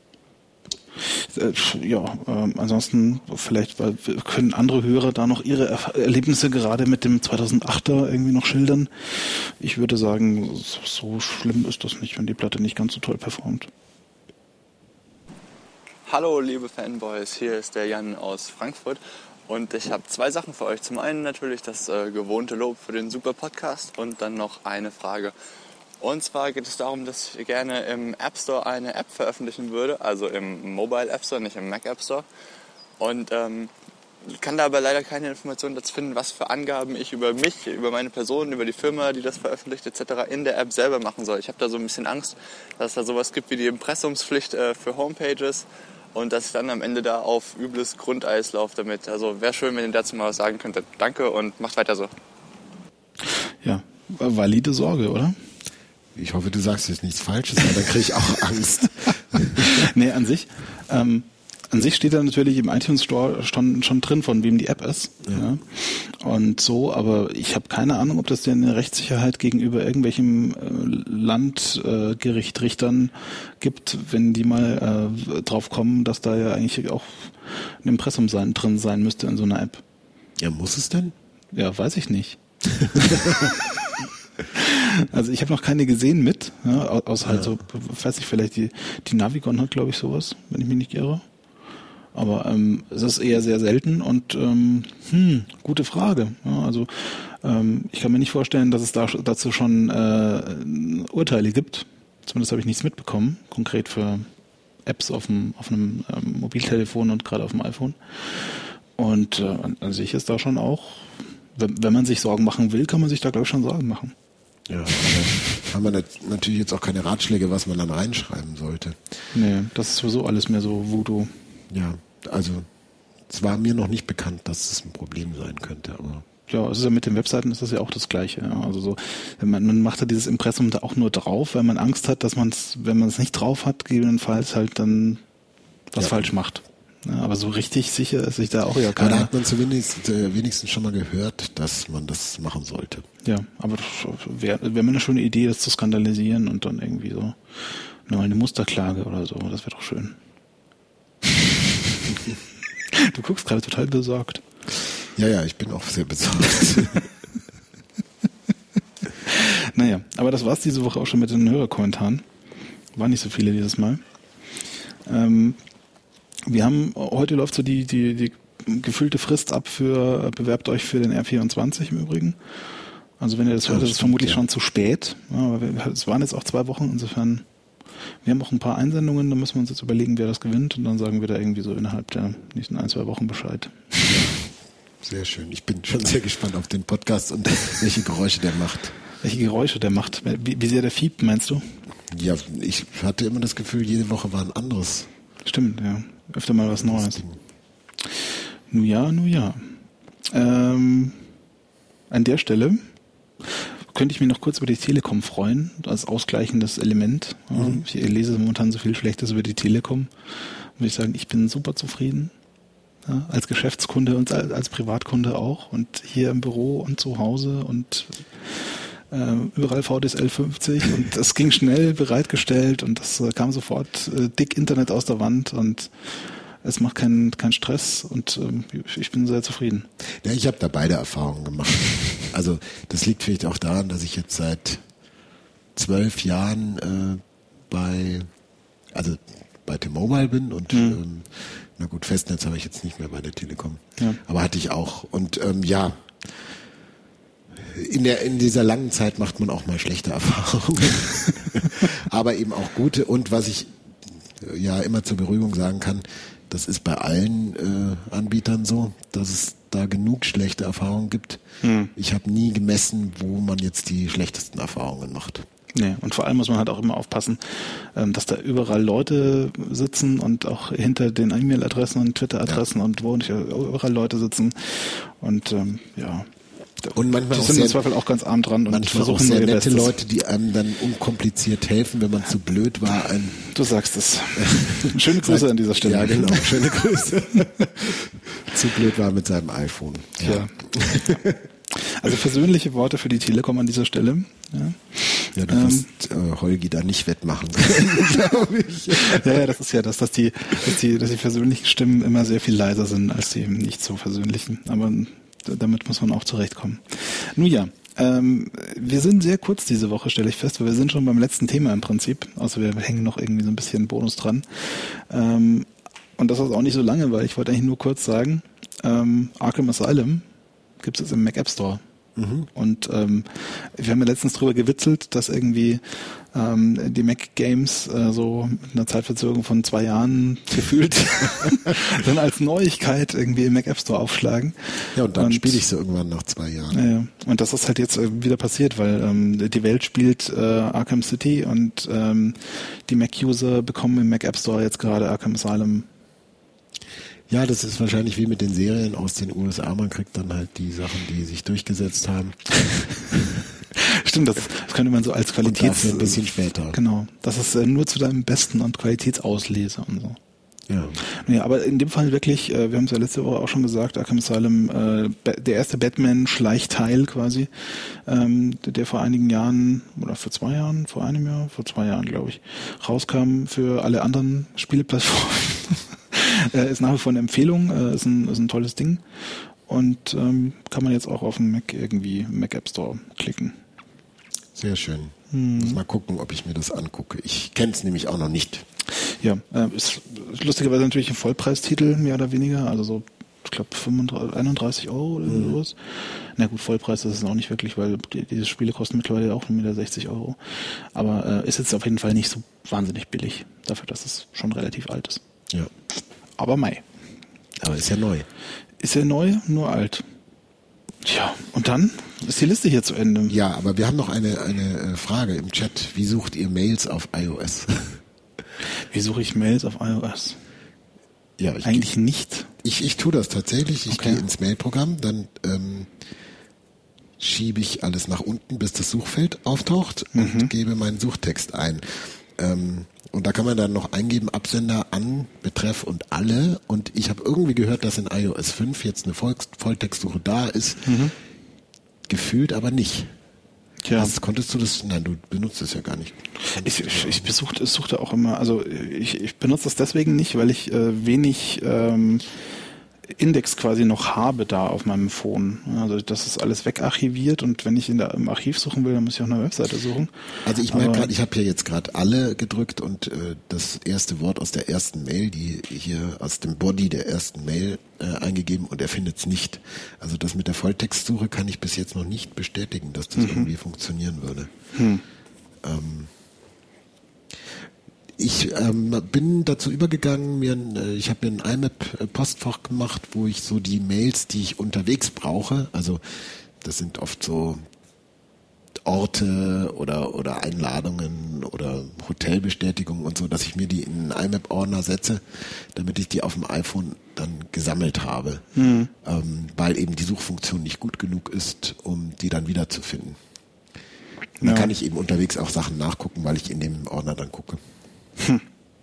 Äh, ja, äh, ansonsten vielleicht weil, können andere Hörer da noch ihre er- Erlebnisse gerade mit dem zweitausendachter irgendwie noch schildern. Ich würde sagen, so schlimm ist das nicht, wenn die Platte nicht ganz so toll performt. Hallo liebe Fanboys, hier ist der Jan aus Frankfurt und ich habe zwei Sachen für euch. Zum einen natürlich das äh, gewohnte Lob für den super Podcast und dann noch eine Frage. Und zwar geht es darum, dass ich gerne im App Store eine App veröffentlichen würde, also im Mobile App Store, nicht im Mac App Store. Und ähm, kann da aber leider keine Informationen dazu finden, was für Angaben ich über mich, über meine Person, über die Firma, die das veröffentlicht et cetera in der App selber machen soll. Ich habe da so ein bisschen Angst, dass es da sowas gibt wie die Impressumspflicht äh, für Homepages. Und dass ich dann am Ende da auf übles Grundeis laufe damit. Also wäre schön, wenn ihr dazu mal was sagen könntet. Danke und macht weiter so. Ja, valide Sorge, oder? Ich hoffe, du sagst jetzt nichts Falsches, weil dann kriege ich auch Angst. Nee, an sich, ähm, an sich steht da natürlich im iTunes Store schon, schon drin, von wem die App ist. Ja. Ja. Und so, aber ich habe keine Ahnung, ob das denn eine Rechtssicherheit gegenüber irgendwelchen äh, Landgericht, äh, Richtern gibt, wenn die mal äh, drauf kommen, dass da ja eigentlich auch ein Impressum sein, drin sein müsste in so einer App. Ja, muss es denn? Ja, weiß ich nicht. Also ich habe noch keine gesehen mit, ja, außer halt so, weiß ich, vielleicht die, die Navigon hat, glaube ich, sowas, wenn ich mich nicht irre. Aber ähm, es ist eher sehr selten und ähm, hm, gute Frage. Ja, also ähm, ich kann mir nicht vorstellen, dass es da dazu schon äh, Urteile gibt. Zumindest habe ich nichts mitbekommen, konkret für Apps auf dem auf einem ähm, Mobiltelefon und gerade auf dem iPhone. Und äh, an sich ist da schon auch, wenn, wenn man sich Sorgen machen will, kann man sich da, glaube ich, schon Sorgen machen. Ja, aber haben wir natürlich jetzt auch keine Ratschläge, was man dann reinschreiben sollte. Nee, das ist sowieso alles mehr so Voodoo. Ja, also es war mir noch nicht bekannt, dass es ein Problem sein könnte, aber ja, es ist ja mit den Webseiten ist das ja auch das Gleiche. Ja. Also so, man, man macht ja dieses Impressum da auch nur drauf, weil man Angst hat, dass man es, wenn man es nicht drauf hat, gegebenenfalls halt dann was ja. falsch macht. Ja, aber so richtig sicher ist sich da auch ja keiner. Aber da hat man zumindest äh, wenigstens schon mal gehört, dass man das machen sollte. Ja, aber das wäre wär mir eine schöne Idee, das zu skandalisieren und dann irgendwie so nur eine Musterklage oder so. Das wäre doch schön. Du guckst gerade total besorgt. Ja, ja, ich bin auch sehr besorgt. Naja, aber das war's diese Woche auch schon mit den Hörerkommentaren. Waren nicht so viele dieses Mal. Ähm, wir haben, heute läuft so die, die, die gefüllte Frist ab für, bewerbt euch für den R vierundzwanzig im Übrigen. Also wenn ihr das hört, ist es vermutlich ja. schon zu spät. Ja, aber wir, es waren jetzt auch zwei Wochen, insofern, wir haben auch ein paar Einsendungen, da müssen wir uns jetzt überlegen, wer das gewinnt und dann sagen wir da irgendwie so innerhalb der nächsten ein, zwei Wochen Bescheid. Ja. Sehr schön. Ich bin schon sehr gespannt auf den Podcast und welche Geräusche der macht. Welche Geräusche der macht? Wie, wie sehr der fiebt, meinst du? Ja, ich hatte immer das Gefühl, jede Woche war ein anderes. Stimmt, ja. Öfter mal was Neues. Nu ja, nu ja. Ähm, an der Stelle könnte ich mich noch kurz über die Telekom freuen, als ausgleichendes Element. Mhm. Ich lese momentan so viel Schlechtes über die Telekom. Muss ich sagen, ich bin super zufrieden. Ja, als Geschäftskunde und als, als Privatkunde auch. Und hier im Büro und zu Hause und äh, überall V D S L fünfzig. Und das ging schnell bereitgestellt und das äh, kam sofort äh, dick Internet aus der Wand und es macht keinen keinen Stress und ähm, ich bin sehr zufrieden. Ja, ich habe da beide Erfahrungen gemacht. Also das liegt vielleicht auch daran, dass ich jetzt seit zwölf Jahren äh, bei also bei T-Mobile bin und mhm. ähm, na gut, Festnetz habe ich jetzt nicht mehr bei der Telekom. Ja. Aber hatte ich auch. Und ähm, ja, in der in dieser langen Zeit macht man auch mal schlechte Erfahrungen. Aber eben auch gute. Und was ich äh, ja immer zur Beruhigung sagen kann, das ist bei allen äh, Anbietern so, dass es da genug schlechte Erfahrungen gibt. Hm. Ich habe nie gemessen, wo man jetzt die schlechtesten Erfahrungen macht. Nee, und vor allem muss man halt auch immer aufpassen, dass da überall Leute sitzen und auch hinter den E-Mail-Adressen und Twitter-Adressen ja. und wo nicht überall Leute sitzen. Und ähm, ja, und manchmal die auch sind sehr, im Zweifel auch ganz arm dran und versuchen auch sehr nur ihr nette Bestes. Leute, die einem dann unkompliziert helfen, wenn man zu blöd war. Ein du sagst es. Schöne Grüße an dieser Stelle. Ja, genau. Schöne Grüße. Zu blöd war mit seinem iPhone. Ja. ja. Also versöhnliche Worte für die Telekom an dieser Stelle. Ja, ja du wirst ähm, äh, Holgi da nicht wettmachen können, glaube ich. Ja, ja, das ist ja das, dass die, dass die, dass die versöhnlichen Stimmen immer sehr viel leiser sind als die nicht so versöhnlichen. Aber damit muss man auch zurechtkommen. Nun ja, ähm, wir sind sehr kurz diese Woche, stelle ich fest, weil wir sind schon beim letzten Thema im Prinzip. Also wir hängen noch irgendwie so ein bisschen Bonus dran. Ähm, und das ist auch nicht so lange, weil ich wollte eigentlich nur kurz sagen, ähm, Arkham Asylum gibt es jetzt im Mac App Store. Mhm. Und ähm, wir haben ja letztens drüber gewitzelt, dass irgendwie ähm, die Mac Games äh, so mit einer Zeitverzögerung von zwei Jahren gefühlt dann als Neuigkeit irgendwie im Mac App Store aufschlagen. Ja, und dann spiele ich sie irgendwann nach zwei Jahren. Ja, und das ist halt jetzt äh, wieder passiert, weil ähm, die Welt spielt äh, Arkham City und ähm, die Mac-User bekommen im Mac App Store jetzt gerade Arkham Asylum. Ja, das ist wahrscheinlich wie mit den Serien aus den U S A. Man kriegt dann halt die Sachen, die sich durchgesetzt haben. Stimmt, das, das könnte man so als Qualitäts... Und ein bisschen später. Genau, das ist äh, nur zu deinem Besten und Qualitätsausleser und so. Ja. Ja, aber in dem Fall wirklich, äh, wir haben es ja letzte Woche auch schon gesagt, Arkham Asylum, äh, der erste Batman-Schleichteil quasi, ähm, der, der vor einigen Jahren, oder vor zwei Jahren, vor einem Jahr, vor zwei Jahren, glaube ich, rauskam für alle anderen Spieleplattformen. Äh, ist nach wie vor eine Empfehlung, äh, ist, ein, ist ein tolles Ding und ähm, kann man jetzt auch auf dem Mac irgendwie im Mac App Store klicken. Sehr schön. Hm. Muss mal gucken, ob ich mir das angucke. Ich kenne es nämlich auch noch nicht. Ja, äh, ist lustigerweise natürlich ein Vollpreistitel, mehr oder weniger, also so, ich glaube einunddreißig Euro oder mhm. sowas. Na gut, Vollpreis ist es auch nicht wirklich, weil die, diese Spiele kosten mittlerweile auch wieder sechzig Euro. Aber äh, ist jetzt auf jeden Fall nicht so wahnsinnig billig, dafür, dass es schon relativ alt ist. Ja. Aber Mai. Aber ist ja neu. Ist ja neu, nur alt. Tja, und dann ist die Liste hier zu Ende. Ja, aber wir haben noch eine, eine Frage im Chat. Wie sucht ihr Mails auf iOS? Wie suche ich Mails auf iOS? Ja, ich, Eigentlich nicht. Ich, ich tue das tatsächlich. Ich okay. gehe ins Mailprogramm, dann ähm, schiebe ich alles nach unten, bis das Suchfeld auftaucht mhm. und gebe meinen Suchtext ein. Ähm, Und da kann man dann noch eingeben, Absender an, Betreff und alle. Und ich habe irgendwie gehört, dass in iOS fünf jetzt eine Voll- Volltextsuche da ist. Mhm. Gefühlt aber nicht. Tja. Also, konntest du das? Nein, du benutzt es ja gar nicht. Ich, ich, ich besuchte, suchte auch immer, also ich, ich benutze das deswegen nicht, weil ich äh, wenig ähm, Index quasi noch habe da auf meinem Phone. Also das ist alles wegarchiviert und wenn ich in der, im Archiv suchen will, dann muss ich auch eine Webseite suchen. Also ich merke gerade, ich habe hier jetzt gerade alle gedrückt und äh, das erste Wort aus der ersten Mail, die hier aus dem Body der ersten Mail äh, eingegeben und er findet es nicht. Also das mit der Volltextsuche kann ich bis jetzt noch nicht bestätigen, dass das mhm. irgendwie funktionieren würde. Hm. Ähm, Ich ähm, bin dazu übergegangen, mir ein, ich habe mir ein I M A P-Postfach gemacht, wo ich so die Mails, die ich unterwegs brauche, also das sind oft so Orte oder oder Einladungen oder Hotelbestätigungen und so, dass ich mir die in einen I M A P-Ordner setze, damit ich die auf dem iPhone dann gesammelt habe, mhm. ähm, weil eben die Suchfunktion nicht gut genug ist, um die dann wiederzufinden. Und ja. Da kann ich eben unterwegs auch Sachen nachgucken, weil ich in dem Ordner dann gucke. Hm.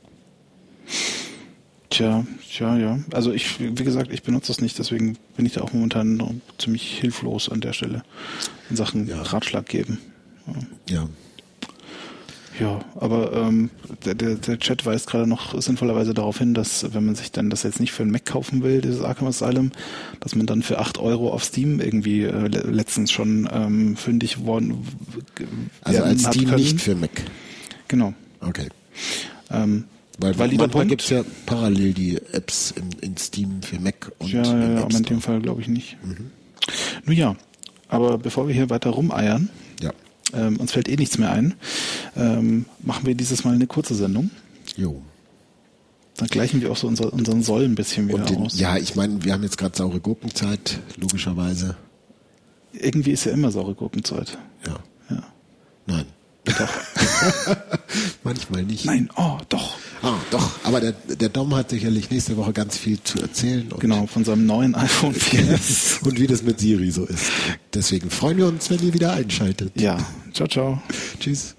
Tja, tja, ja. Also ich, wie gesagt, ich benutze das nicht, deswegen bin ich da auch momentan ziemlich hilflos an der Stelle in Sachen ja. Ratschlag geben. Ja. Ja, ja aber ähm, der, der, der Chat weist gerade noch sinnvollerweise darauf hin, dass wenn man sich dann das jetzt nicht für einen Mac kaufen will, dieses Arkham Asylum, dass man dann für acht Euro auf Steam irgendwie äh, letztens schon ähm, fündig worden also als Steam können. Nicht für Mac. Genau. Okay. Ähm, weil weil manchmal gibt es ja parallel die Apps in, in Steam für Mac und ja, ja, ja aber in dem Fall glaube ich nicht. Mhm. Nun ja, aber bevor wir hier weiter rumeiern, ja. ähm, uns fällt eh nichts mehr ein, ähm, machen wir dieses Mal eine kurze Sendung. Jo. Dann gleichen wir auch so unser, unseren Soll ein bisschen wieder den, aus. Ja, ich meine, wir haben jetzt gerade saure Gurkenzeit, logischerweise. Irgendwie ist ja immer saure Gurkenzeit. Ja. Ja. Nein. Doch. Manchmal nicht. Nein, oh, doch. Ah, doch. Aber der, der Dom hat sicherlich nächste Woche ganz viel zu erzählen. Und genau, von seinem neuen iPhone vier S. Und wie das mit Siri so ist. Deswegen freuen wir uns, wenn ihr wieder einschaltet. Ja. Ciao, ciao. Tschüss.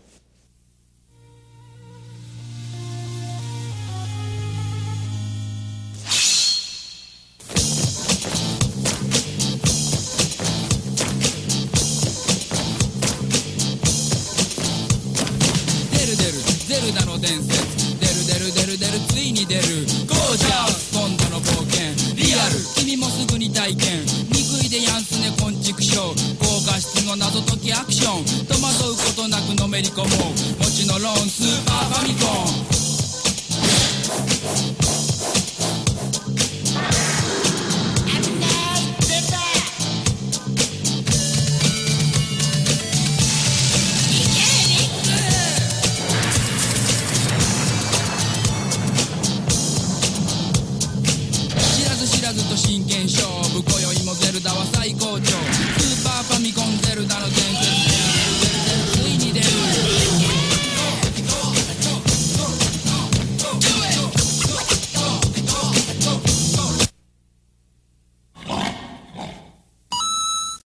謎解きアクション戸惑うことなくのめり込もうもちのロンスーパーファミコン